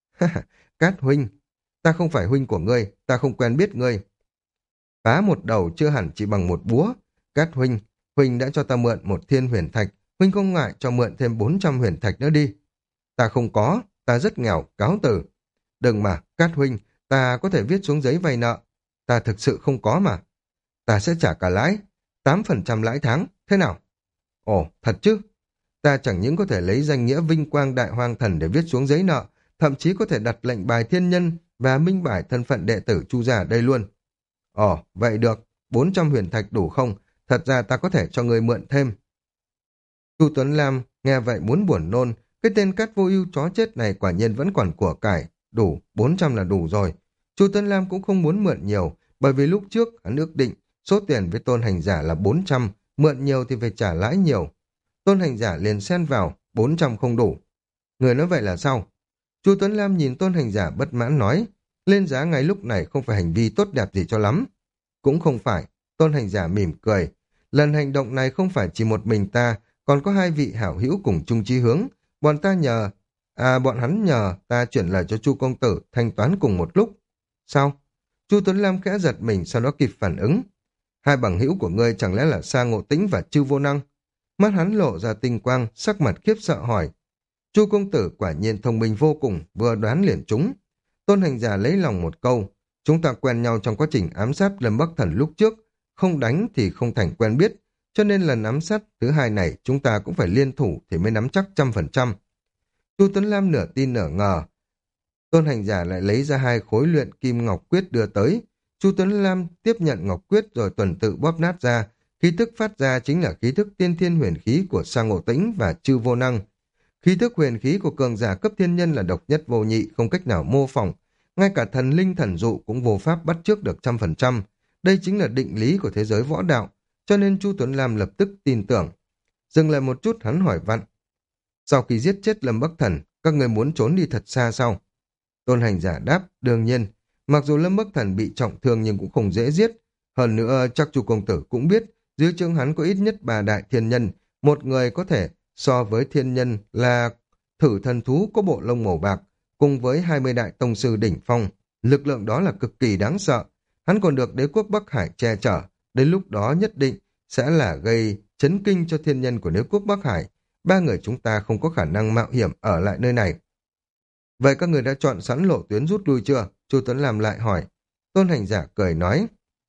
Cát huynh, ta không phải huynh của ngươi, ta không quen biết ngươi. Phá một đầu chưa hẳn chỉ bằng một búa. Cát huynh, huynh đã cho ta mượn một thiên huyền thạch, huynh không ngại cho mượn thêm bốn trăm huyền thạch nữa đi. Ta không có, ta rất nghèo, cáo từ. Đừng mà, Cát huynh, ta có thể viết xuống giấy vay nợ. Ta thực sự không có mà. Ta sẽ trả cả lãi, tám phần trăm lãi tháng, thế nào? Ồ, thật chứ? Ta chẳng những có thể lấy danh nghĩa vinh quang đại hoang thần để viết xuống giấy nợ, thậm chí có thể đặt lệnh bài thiên nhân và minh bài thân phận đệ tử Chu gia ở đây luôn. Ồ, vậy được, bốn trăm huyền thạch đủ không? Thật ra ta có thể cho người mượn thêm. Chu Tuấn Lam nghe vậy muốn buồn nôn, cái tên Cát Vô Ưu chó chết này quả nhiên vẫn còn của cải, đủ, bốn trăm là đủ rồi. Chu Tuấn Lam cũng không muốn mượn nhiều, bởi vì lúc trước hắn ước định số tiền với tôn hành giả là bốn trăm, mượn nhiều thì phải trả lãi nhiều. Tôn hành giả liền xen vào, bốn trăm không đủ. Người nói vậy là sao? Chu Tuấn Lam nhìn tôn hành giả bất mãn nói, lên giá ngay lúc này không phải hành vi tốt đẹp gì cho lắm. Cũng không phải, tôn hành giả mỉm cười. Lần hành động này không phải chỉ một mình ta, còn có hai vị hảo hữu cùng chung chí hướng. Bọn ta nhờ, à bọn hắn nhờ ta chuyển lời cho Chu công tử thanh toán cùng một lúc. Sao? Chu Tuấn Lam khẽ giật mình, sau đó kịp phản ứng. Hai bằng hữu của ngươi chẳng lẽ là Sa Ngộ Tĩnh và Chư Vô Năng? Mắt hắn lộ ra tinh quang, sắc mặt khiếp sợ hỏi. Chu công tử quả nhiên thông minh vô cùng, vừa đoán liền trúng. Tôn hành giả lấy lòng một câu, chúng ta quen nhau trong quá trình ám sát Lâm Bắc Thần lúc trước, không đánh thì không thành quen biết, cho nên lần ám sát thứ hai này chúng ta cũng phải liên thủ thì mới nắm chắc trăm phần trăm. Chu Tuấn Lam nửa tin nửa ngờ. Tôn hành giả lại lấy ra hai khối luyện kim ngọc quyết đưa tới. Chu Tuấn Lam tiếp nhận ngọc quyết rồi tuần tự bóp nát ra, khí thức phát ra chính là khí thức tiên thiên huyền khí của Sa Ngộ Tĩnh và Chư Vô Năng. Khí thức huyền khí của cường giả cấp thiên nhân là độc nhất vô nhị, không cách nào mô phỏng. Ngay cả thần linh thần dụ cũng vô pháp bắt chước được trăm phần trăm. Đây chính là định lý của thế giới võ đạo, cho nên Chu Tuấn Lam lập tức tin tưởng. Dừng lại một chút hắn hỏi vặn. Sau khi giết chết Lâm Bắc Thần, các người muốn trốn đi thật xa sao? Tôn hành giả đáp, đương nhiên. Mặc dù Lâm Bắc Thần bị trọng thương nhưng cũng không dễ giết. Hơn nữa chắc Chu công tử cũng biết, dưới trướng hắn có ít nhất ba đại thiên nhân, một người có thể so với thiên nhân là thử thần thú có bộ lông màu bạc, cùng với hai mươi đại tông sư đỉnh phong. Lực lượng đó là cực kỳ đáng sợ. Hắn còn được đế quốc Bắc Hải che chở, đến lúc đó nhất định sẽ là gây chấn kinh cho thiên nhân của đế quốc Bắc Hải. Ba người chúng ta không có khả năng mạo hiểm ở lại nơi này. Vậy các người đã chọn sẵn lộ tuyến rút lui chưa? Chu Tuấn Lam lại hỏi. Tôn hành giả cười nói.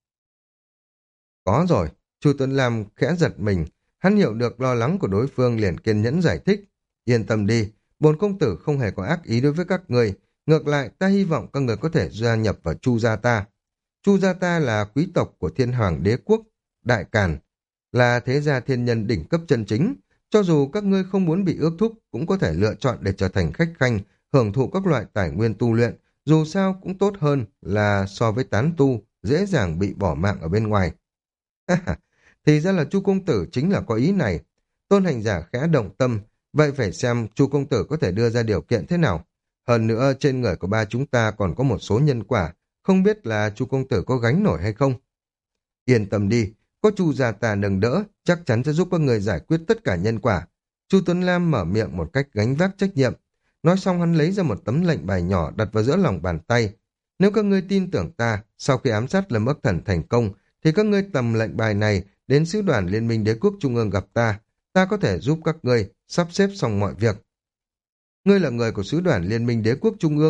Có rồi. Chu Tuấn Lam khẽ giật mình. Hắn hiểu được lo lắng của đối phương liền kiên nhẫn giải thích. Yên tâm đi, bổn công tử không hề có ác ý đối với các người. Ngược lại, ta hy vọng các người có thể gia nhập vào Chu gia ta. Chu gia ta là quý tộc của thiên hoàng đế quốc, Đại Càn, là thế gia thiên nhân đỉnh cấp chân chính. Cho dù các ngươi không muốn bị ước thúc, cũng có thể lựa chọn để trở thành khách khanh, hưởng thụ các loại tài nguyên tu luyện, dù sao cũng tốt hơn là so với tán tu, dễ dàng bị bỏ mạng ở bên ngoài. Thì ra là Chu công tử chính là có ý này. Tôn hành giả khẽ động tâm, vậy phải xem Chu công tử có thể đưa ra điều kiện thế nào. Hơn nữa trên người của ba chúng ta còn có một số nhân quả, không biết là Chu công tử có gánh nổi hay không. Yên tâm đi, có Chu gia ta nâng đỡ, chắc chắn sẽ giúp các người giải quyết tất cả nhân quả. Chu Tuấn Lam mở miệng một cách gánh vác trách nhiệm. Nói xong hắn lấy ra một tấm lệnh bài nhỏ đặt vào giữa lòng bàn tay. Nếu các ngươi tin tưởng ta, sau khi ám sát Lâm Bắc Thần thành công, thì các ngươi tầm lệnh bài này đến sứ đoàn Liên minh Đế quốc Trung ương gặp ta. Ta có thể giúp các ngươi sắp xếp xong mọi việc. Ngươi là người của sứ đoàn Liên minh Đế quốc Trung ương.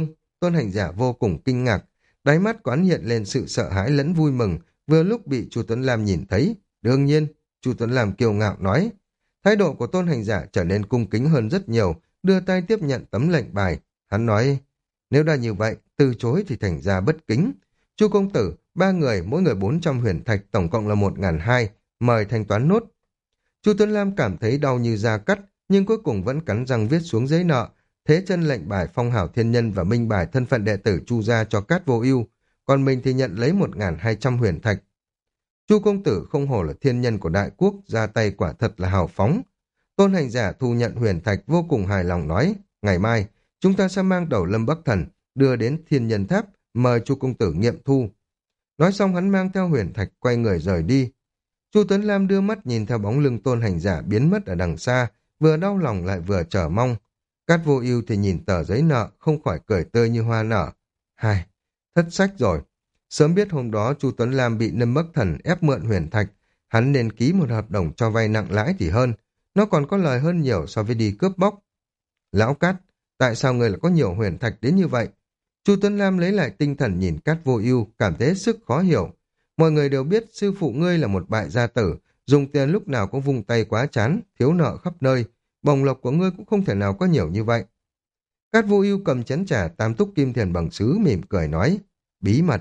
Tôn hành giả vô cùng kinh ngạc. Đáy mắt của hắn hiện lên sự sợ hãi lẫn vui mừng, vừa lúc bị Chu Tuấn Lam nhìn thấy. Đương nhiên, Chu Tuấn Lam kiêu ngạo nói. Thái độ của tôn hành giả trở nên cung kính hơn rất nhiều, đưa tay tiếp nhận tấm lệnh bài. Hắn nói, nếu đã như vậy, từ chối thì thành ra bất kính. Chu công tử, ba người, mỗi người bốn trăm huyền thạch, tổng cộng là một ngàn hai, mời thanh toán nốt. Chu Tuấn Lam cảm thấy đau như da cắt, nhưng cuối cùng vẫn cắn răng viết xuống giấy nợ, thế chân lệnh bài phong hảo thiên nhân và minh bài thân phận đệ tử Chu gia cho Cát Vô Ưu, còn mình thì nhận lấy một ngàn hai trăm huyền thạch. Chu công tử không hổ là thiên nhân của đại quốc, ra tay quả thật là hào phóng. Tôn hành giả thu nhận huyền thạch vô cùng hài lòng nói, ngày mai, chúng ta sẽ mang đầu Lâm Bắc Thần, đưa đến thiên nhân tháp, mời Chu công tử nghiệm thu. Nói xong hắn mang theo huyền thạch quay người rời đi. Chu Tuấn Lam đưa mắt nhìn theo bóng lưng tôn hành giả biến mất ở đằng xa, vừa đau lòng lại vừa chờ mong. Cát Vô Ưu thì nhìn tờ giấy nợ, không khỏi cười tươi như hoa nở. Hai, thất sách rồi. Sớm biết hôm đó Chu Tuấn Lam bị Lâm Bắc Thần ép mượn huyền thạch, hắn nên ký một hợp đồng cho vay nặng lãi thì hơn, nó còn có lời hơn nhiều so với đi cướp bóc. Lão Cát, tại sao người lại có nhiều huyền thạch đến như vậy? Chu Tuấn Lam lấy lại tinh thần nhìn Cát Vô Ưu, cảm thấy hết sức khó hiểu. Mọi người đều biết sư phụ ngươi là một bại gia tử, dùng tiền lúc nào cũng vung tay quá chán, thiếu nợ khắp nơi, bồng lộc của ngươi cũng không thể nào có nhiều như vậy. Cát Vô Ưu cầm chén trà tam túc kim thiền bằng sứ mỉm cười nói, bí mật.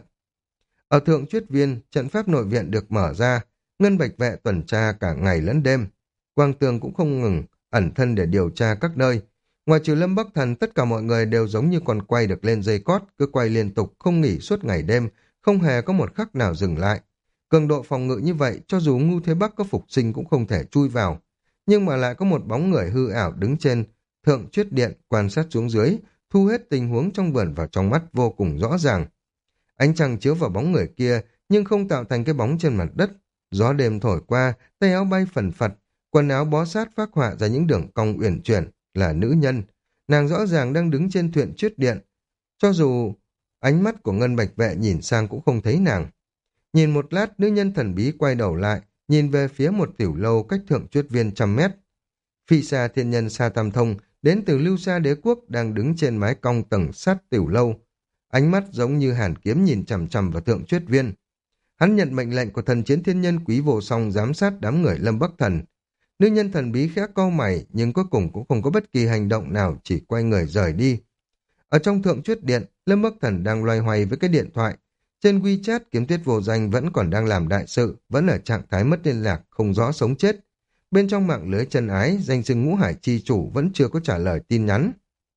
Ở Thượng Chuyết Viên, trận pháp nội viện được mở ra, Ngân Bạch Vệ tuần tra cả ngày lẫn đêm. Quang Tường cũng không ngừng ẩn thân để điều tra các nơi. Ngoài trừ Lâm Bắc Thần, tất cả mọi người đều giống như con quay được lên dây cót, cứ quay liên tục, không nghỉ suốt ngày đêm, không hề có một khắc nào dừng lại. Cường độ phòng ngự như vậy, cho dù Ngưu Thế Bắc có phục sinh cũng không thể chui vào. Nhưng mà lại có một bóng người hư ảo đứng trên Thượng Chuyết Điện, quan sát xuống dưới, thu hết tình huống trong vườn vào trong mắt vô cùng rõ ràng. Ánh trăng chiếu vào bóng người kia, nhưng không tạo thành cái bóng trên mặt đất. Gió đêm thổi qua, tay áo bay phần phật, quần áo bó sát phác họa ra những đường cong uyển chuyển, là nữ nhân. Nàng rõ ràng đang đứng trên Thượng Chuyết Điện. Cho dù ánh mắt của Ngân Bạch Vệ nhìn sang cũng không thấy nàng. Nhìn một lát, nữ nhân thần bí quay đầu lại, nhìn về phía một tiểu lâu cách Thượng Chuyết Viên trăm mét. Phi xa thiên nhân Sa Tam Thông, đến từ Lưu Sa Đế Quốc, đang đứng trên mái cong tầng sắt tiểu lâu. Ánh mắt giống như hàn kiếm nhìn chằm chằm vào Thượng Chuyết Viên. Hắn nhận mệnh lệnh của thần chiến thiên nhân Quý Vô Song giám sát đám người Lâm Bắc Thần. Nữ nhân thần bí khẽ cau mày, nhưng cuối cùng cũng không có bất kỳ hành động nào, chỉ quay người rời đi. Ở trong Thượng Chuyết Điện, Lâm Bắc Thần đang loay hoay với cái điện thoại. Trên WeChat, Kiếm Tuyết Vô Danh vẫn còn đang làm đại sự, vẫn ở trạng thái mất liên lạc, không rõ sống chết. Bên trong mạng lưới chân ái, danh xưng Ngũ Hải chi chủ vẫn chưa có trả lời tin nhắn.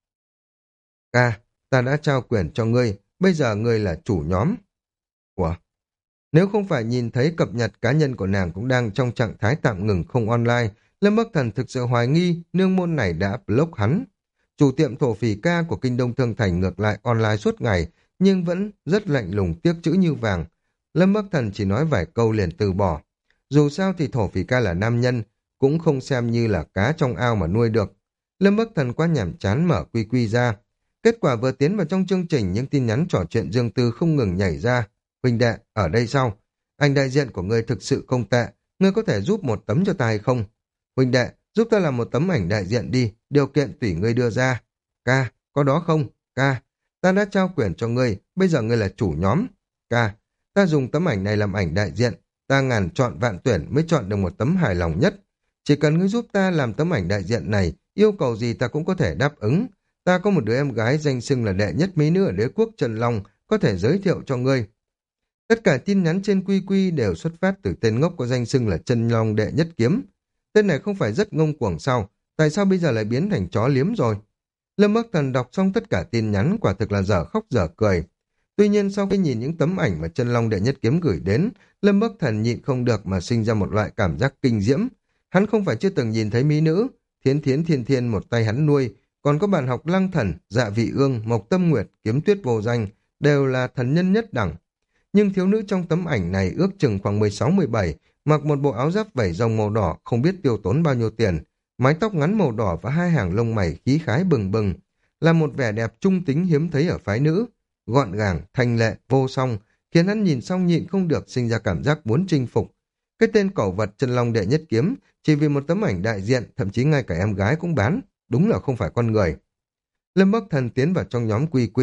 Ca, ta đã trao quyền cho ngươi, bây giờ ngươi là chủ nhóm. Ủa? Nếu không phải nhìn thấy cập nhật cá nhân của nàng cũng đang trong trạng thái tạm ngừng không online, Lâm Bắc Thần thực sự hoài nghi nương môn này đã block hắn. Chủ tiệm thổ phỉ ca của Kinh Đông Thương Thành ngược lại online suốt ngày, nhưng vẫn rất lạnh lùng tiếc chữ như vàng. Lâm Bắc Thần chỉ nói vài câu liền từ bỏ. Dù sao thì thổ phỉ ca là nam nhân, cũng không xem như là cá trong ao mà nuôi được. Lâm Bắc Thần quá nhàm chán mở quy quy ra. Kết quả vừa tiến vào trong chương trình, những tin nhắn trò chuyện riêng tư không ngừng nhảy ra. Huynh đệ, ở đây sao? Anh đại diện của ngươi thực sự không tệ, ngươi có thể giúp một tấm cho ta hay không? Huynh đệ, giúp ta làm một tấm ảnh đại diện đi, điều kiện tùy ngươi đưa ra. Ca, có đó không? Ca, ta đã trao quyền cho ngươi, bây giờ ngươi là chủ nhóm. Ca, ta dùng tấm ảnh này làm ảnh đại diện, ta ngàn chọn vạn tuyển mới chọn được một tấm hài lòng nhất. Chỉ cần ngươi giúp ta làm tấm ảnh đại diện này, yêu cầu gì ta cũng có thể đáp ứng. Ta có một đứa em gái danh xưng là đệ nhất mỹ nữ ở đế quốc Trần Long, có thể giới thiệu cho ngươi. Tất cả tin nhắn trên quy quy đều xuất phát từ tên ngốc có danh xưng là Trần Long đệ nhất kiếm. Tên này không phải rất ngông cuồng sao? Tại sao bây giờ lại biến thành chó liếm rồi? Lâm Bắc Thần đọc xong tất cả tin nhắn, quả thực là dở khóc dở cười. Tuy nhiên sau khi nhìn những tấm ảnh mà Trần Long đệ nhất kiếm gửi đến, Lâm Bắc Thần nhịn không được mà sinh ra một loại cảm giác kinh diễm. Hắn không phải chưa từng nhìn thấy mỹ nữ, Thiến Thiến Thiên Thiên một tay hắn nuôi, còn có bạn học Lăng Thần, Dạ Vị Ương, Mộc Tâm Nguyệt, Kiếm Tuyết Vô Danh, đều là thần nhân nhất đẳng. Nhưng thiếu nữ trong tấm ảnh này ước chừng khoảng mười sáu mười bảy, mặc một bộ áo giáp vảy rồng màu đỏ, không biết tiêu tốn bao nhiêu tiền, mái tóc ngắn màu đỏ và hai hàng lông mày khí khái bừng bừng, là một vẻ đẹp trung tính hiếm thấy ở phái nữ, gọn gàng, thanh lệ, vô song, khiến hắn nhìn xong nhịn không được sinh ra cảm giác muốn chinh phục. Cái tên cẩu vật Chân Long đệ nhất kiếm, chỉ vì một tấm ảnh đại diện, thậm chí ngay cả em gái cũng bán, đúng là không phải con người. Lâm Bắc Thần tiến vào trong nhóm quy quy,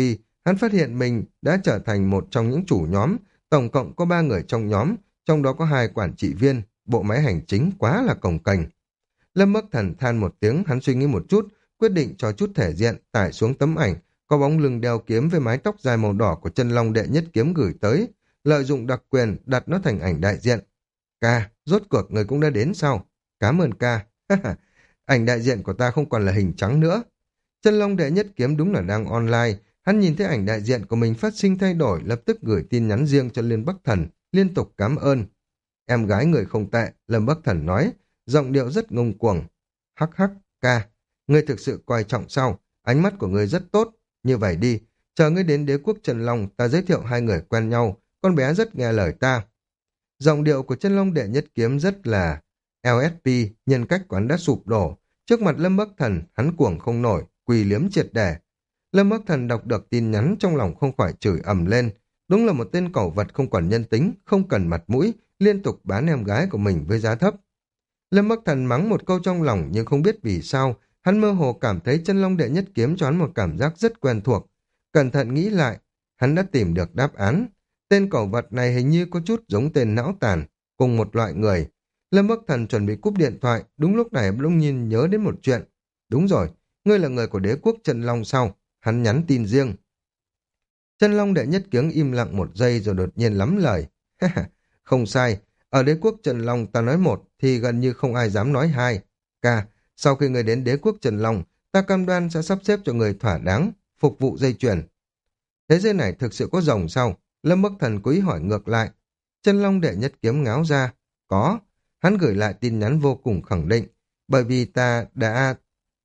Hắn phát hiện mình đã trở thành một trong những chủ nhóm, tổng cộng có ba người trong nhóm, trong đó có hai quản trị viên, bộ máy hành chính quá là cồng kềnh. Lâm Bắc Thần than một tiếng, hắn suy nghĩ một chút, quyết định cho chút thể diện, tải xuống tấm ảnh, có bóng lưng đeo kiếm với mái tóc dài màu đỏ của chân long đệ nhất kiếm gửi tới, lợi dụng đặc quyền đặt nó thành ảnh đại diện. Ca, rốt cuộc người cũng đã đến sao? Cảm ơn ca. Ảnh đại diện của ta không còn là hình trắng nữa. Chân long đệ nhất kiếm đúng là đang online, hắn nhìn thấy ảnh đại diện của mình phát sinh thay đổi, lập tức gửi tin nhắn riêng cho Liên Bắc Thần, liên tục cảm ơn. Em gái người không tệ, Lâm Bắc Thần nói, giọng điệu rất ngông cuồng. Hắc hắc, ca, ngươi thực sự coi trọng sao? Ánh mắt của ngươi rất tốt. Như vậy đi, chờ ngươi đến đế quốc Trần Long, ta giới thiệu hai người quen nhau, con bé rất nghe lời ta. Giọng điệu của chân long đệ nhất kiếm rất là lờ ét pê, nhân cách của hắn đã sụp đổ. Trước mặt Lâm Bắc Thần, hắn cuồng không nổi, quỳ liếm triệt để. Lâm Bắc Thần đọc được tin nhắn trong lòng không khỏi chửi ầm lên. Đúng là một tên cẩu vật không còn nhân tính, không cần mặt mũi, liên tục bán em gái của mình với giá thấp. Lâm Bắc Thần mắng một câu trong lòng nhưng không biết vì sao, hắn mơ hồ cảm thấy chân long đệ nhất kiếm cho hắn một cảm giác rất quen thuộc. Cẩn thận nghĩ lại, hắn đã tìm được đáp án. Tên cẩu vật này hình như có chút giống tên não tàn, cùng một loại người. Lâm Bắc Thần chuẩn bị cúp điện thoại, đúng lúc này bỗng nhiên nhớ đến một chuyện. Đúng rồi, ngươi là người của đế quốc Trần Long sao? Hắn nhắn tin riêng. Chân long đệ nhất kiếm im lặng một giây rồi đột nhiên lắm lời. Không sai, ở đế quốc Trần Long ta nói một thì gần như không ai dám nói hai. Ca, sau khi người đến đế quốc Trần Long, ta cam đoan sẽ sắp xếp cho người thỏa đáng, phục vụ dây chuyền. Thế giới này thực sự có rồng sao? Lâm Bắc Thần cố ý hỏi ngược lại. Chân long đệ nhất kiếm ngáo ra. Có. Hắn gửi lại tin nhắn vô cùng khẳng định. Bởi vì ta đã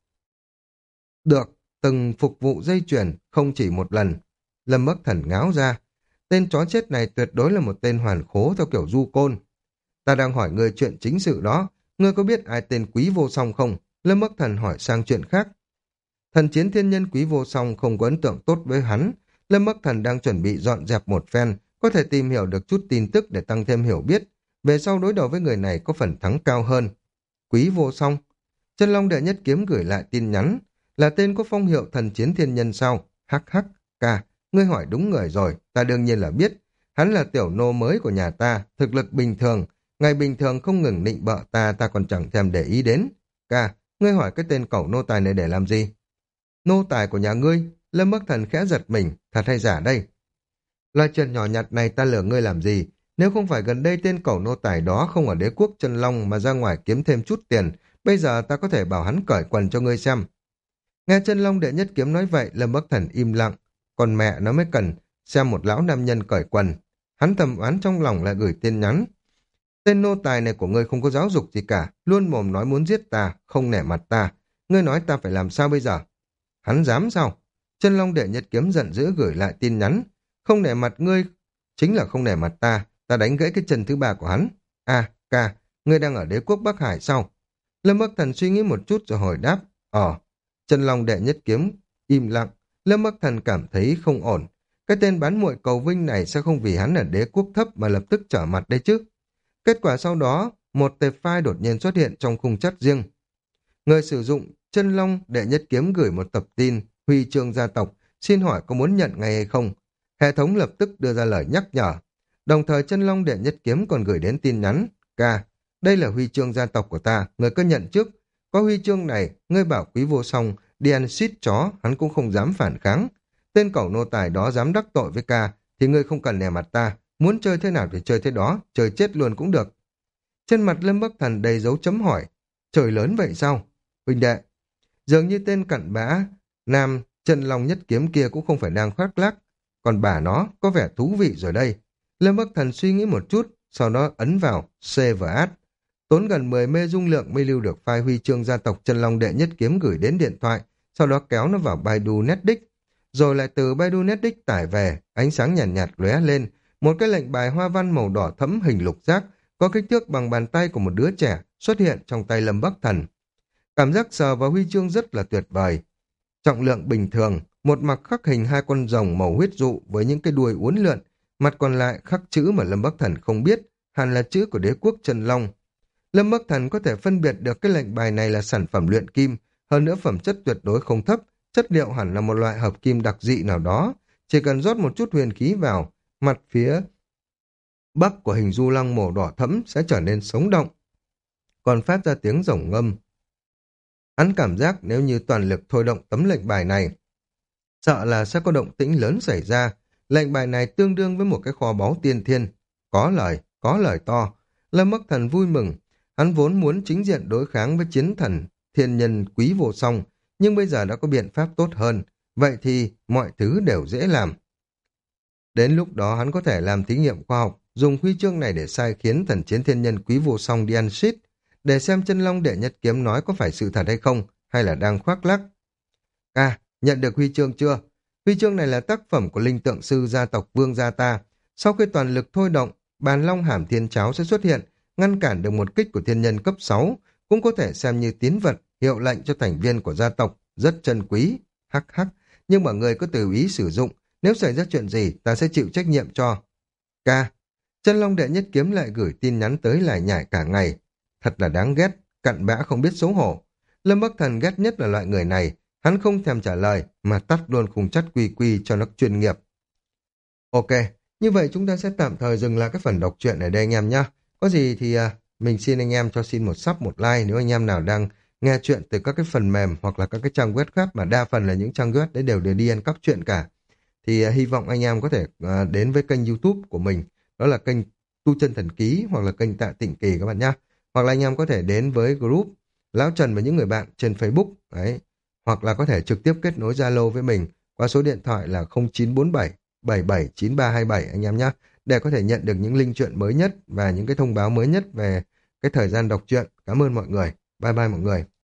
được từng phục vụ dây chuyền không chỉ một lần. Lâm Bắc Thần ngáo ra. Tên chó chết này tuyệt đối là một tên hoàn khố theo kiểu du côn. Ta đang hỏi ngươi chuyện chính sự đó. Ngươi có biết ai tên Quý Vô Song không? Lâm Bắc Thần hỏi sang chuyện khác. Thần chiến thiên nhân Quý Vô Song không có ấn tượng tốt với hắn. Lâm Bắc Thần đang chuẩn bị dọn dẹp một phen, có thể tìm hiểu được chút tin tức để tăng thêm hiểu biết. Về sau đối đầu với người này có phần thắng cao hơn. Quý Vô Song. Chân long đệ nhất kiếm gửi lại tin nhắn. Là tên có phong hiệu thần chiến thiên nhân sao? Hắc hắc, ca, ngươi hỏi đúng người rồi, ta đương nhiên là biết. Hắn là tiểu nô mới của nhà ta, thực lực bình thường. Ngày bình thường không ngừng nịnh bợ ta, ta còn chẳng thèm để ý đến. Ca, ngươi hỏi cái tên cẩu nô tài này để làm gì? Nô tài của nhà ngươi? Lâm Bắc Thần khẽ giật mình, thật hay giả đây? Loài chuyện nhỏ nhặt này ta lừa ngươi làm gì? Nếu không phải gần đây tên cẩu nô tài đó không ở đế quốc Chân Long mà ra ngoài kiếm thêm chút tiền, bây giờ ta có thể bảo hắn cởi quần cho ngươi xem. Nghe Chân Long đệ nhất kiếm nói vậy, Lâm Bắc Thần im lặng. Còn mẹ nó mới cần xem một lão nam nhân cởi quần. Hắn thầm oán trong lòng lại gửi tin nhắn. Tên nô tài này của ngươi không có giáo dục gì cả, luôn mồm nói muốn giết ta, không nể mặt ta. Ngươi nói ta phải làm sao bây giờ? Hắn dám sao? Chân long đệ nhất kiếm giận dữ gửi lại tin nhắn. Không nể mặt ngươi, chính là không nể mặt ta, ta đánh gãy cái chân thứ ba của hắn. À, ca, ngươi đang ở đế quốc Bắc Hải sao? Lâm Bắc Thần suy nghĩ một chút rồi hồi đáp. Ờ, chân long đệ nhất kiếm im lặng. Lâm Bắc Thần cảm thấy không ổn. Cái tên bán muội cầu vinh này sẽ không vì hắn ở đế quốc thấp mà lập tức trở mặt đây chứ. Kết quả sau đó, một tệp file đột nhiên xuất hiện trong khung chat riêng. Người sử dụng chân long đệ nhất kiếm gửi một tập tin huy chương gia tộc, xin hỏi có muốn nhận ngay hay không? Hệ thống lập tức đưa ra lời nhắc nhở. Đồng thời chân long đệ nhất kiếm còn gửi đến tin nhắn. Ca, đây là huy chương gia tộc của ta, người cứ nhận trước. Có huy chương này, ngươi bảo Quý Vô Song đi ăn xít chó, hắn cũng không dám phản kháng. Tên cẩu nô tài đó dám đắc tội với ca, thì ngươi không cần nể mặt ta. Muốn chơi thế nào thì chơi thế đó, chơi chết luôn cũng được. Trên mặt Lâm Bắc Thần đầy dấu chấm hỏi. Trời lớn vậy sao? Huynh đệ, dường như tên cặn bã, nam chân long nhất kiếm kia cũng không phải đang khoác lác. Còn bà nó có vẻ thú vị rồi đây. Lâm Bắc Thần suy nghĩ một chút, sau đó ấn vào C và Ad. Tốn gần mười mê dung lượng mới lưu được file huy chương gia tộc chân long đệ nhất kiếm gửi đến điện thoại, sau đó kéo nó vào Baidu Netdisk. Rồi lại từ Baidu Netdisk tải về, ánh sáng nhàn nhạt, nhạt lóe lên, một cái lệnh bài hoa văn màu đỏ thẫm hình lục giác, có kích thước bằng bàn tay của một đứa trẻ, xuất hiện trong tay Lâm Bắc Thần. Cảm giác sờ vào huy chương rất là tuyệt vời. Trọng lượng bình thường, một mặt khắc hình hai con rồng màu huyết dụ với những cái đuôi uốn lượn, mặt còn lại khắc chữ mà Lâm Bắc Thần không biết, hẳn là chữ của đế quốc Trần Long. Lâm Bắc Thần có thể phân biệt được cái lệnh bài này là sản phẩm luyện kim, hơn nữa phẩm chất tuyệt đối không thấp, chất liệu hẳn là một loại hợp kim đặc dị nào đó, Chỉ cần rót một chút huyền khí vào, mặt phía bắc của hình du lăng màu đỏ thẫm sẽ trở nên sống động, còn phát ra tiếng rồng ngâm. Hắn cảm giác nếu như toàn lực thôi động tấm lệnh bài này, sợ là sẽ có động tĩnh lớn xảy ra. Lệnh bài này tương đương với một cái kho báu tiên thiên. Có lời, có lời to. Lâm Bắc Thần vui mừng. Hắn vốn muốn chính diện đối kháng với chiến thần thiên nhân Quý Vô Song, nhưng bây giờ đã có biện pháp tốt hơn. Vậy thì mọi thứ đều dễ làm. Đến lúc đó hắn có thể làm thí nghiệm khoa học, dùng huy chương này để sai khiến thần chiến thiên nhân Quý Vô Song đi ăn shit, để xem chân long đệ nhất kiếm nói có phải sự thật hay không, hay là đang khoác lác. À, nhận được huy chương chưa? Huy chương này là tác phẩm của linh tượng sư gia tộc Vương gia ta. Sau khi toàn lực thôi động, bàn long hàm thiên cháo sẽ xuất hiện, ngăn cản được một kích của thiên nhân cấp sáu, cũng có thể xem như tín vật, hiệu lệnh cho thành viên của gia tộc, rất chân quý. Hắc hắc, nhưng mà người có tự ý sử dụng, nếu xảy ra chuyện gì, ta sẽ chịu trách nhiệm cho. Ca, chân long đệ nhất kiếm lại gửi tin nhắn tới lại nhải cả ngày. Thật là đáng ghét, cặn bã không biết xấu hổ. Lâm Bắc Thần ghét nhất là loại người này, hắn không thèm trả lời mà tắt luôn khung chắt quy quy cho nó chuyên nghiệp. Ok, như vậy chúng ta sẽ tạm thời dừng lại cái phần đọc truyện ở đây anh em nhé. Có gì thì à, mình xin anh em cho xin một sub một like nếu anh em nào đang nghe chuyện từ các cái phần mềm hoặc là các cái trang web khác, mà đa phần là những trang web đấy đều đều đi ăn cắp truyện cả. Thì à, hy vọng anh em có thể à, đến với kênh YouTube của mình, đó là kênh Tu Chân Thần Ký hoặc là kênh Tạ Tịnh Kỳ các bạn nhé. Hoặc là anh em có thể đến với group Lão Trần và những người bạn trên Facebook đấy, hoặc là có thể trực tiếp kết nối Zalo với mình qua số điện thoại là không chín bốn bảy bảy bảy chín ba hai bảy anh em nhé, để có thể nhận được những link truyện mới nhất và những cái thông báo mới nhất về cái thời gian đọc truyện. Cảm ơn mọi người. Bye bye mọi người.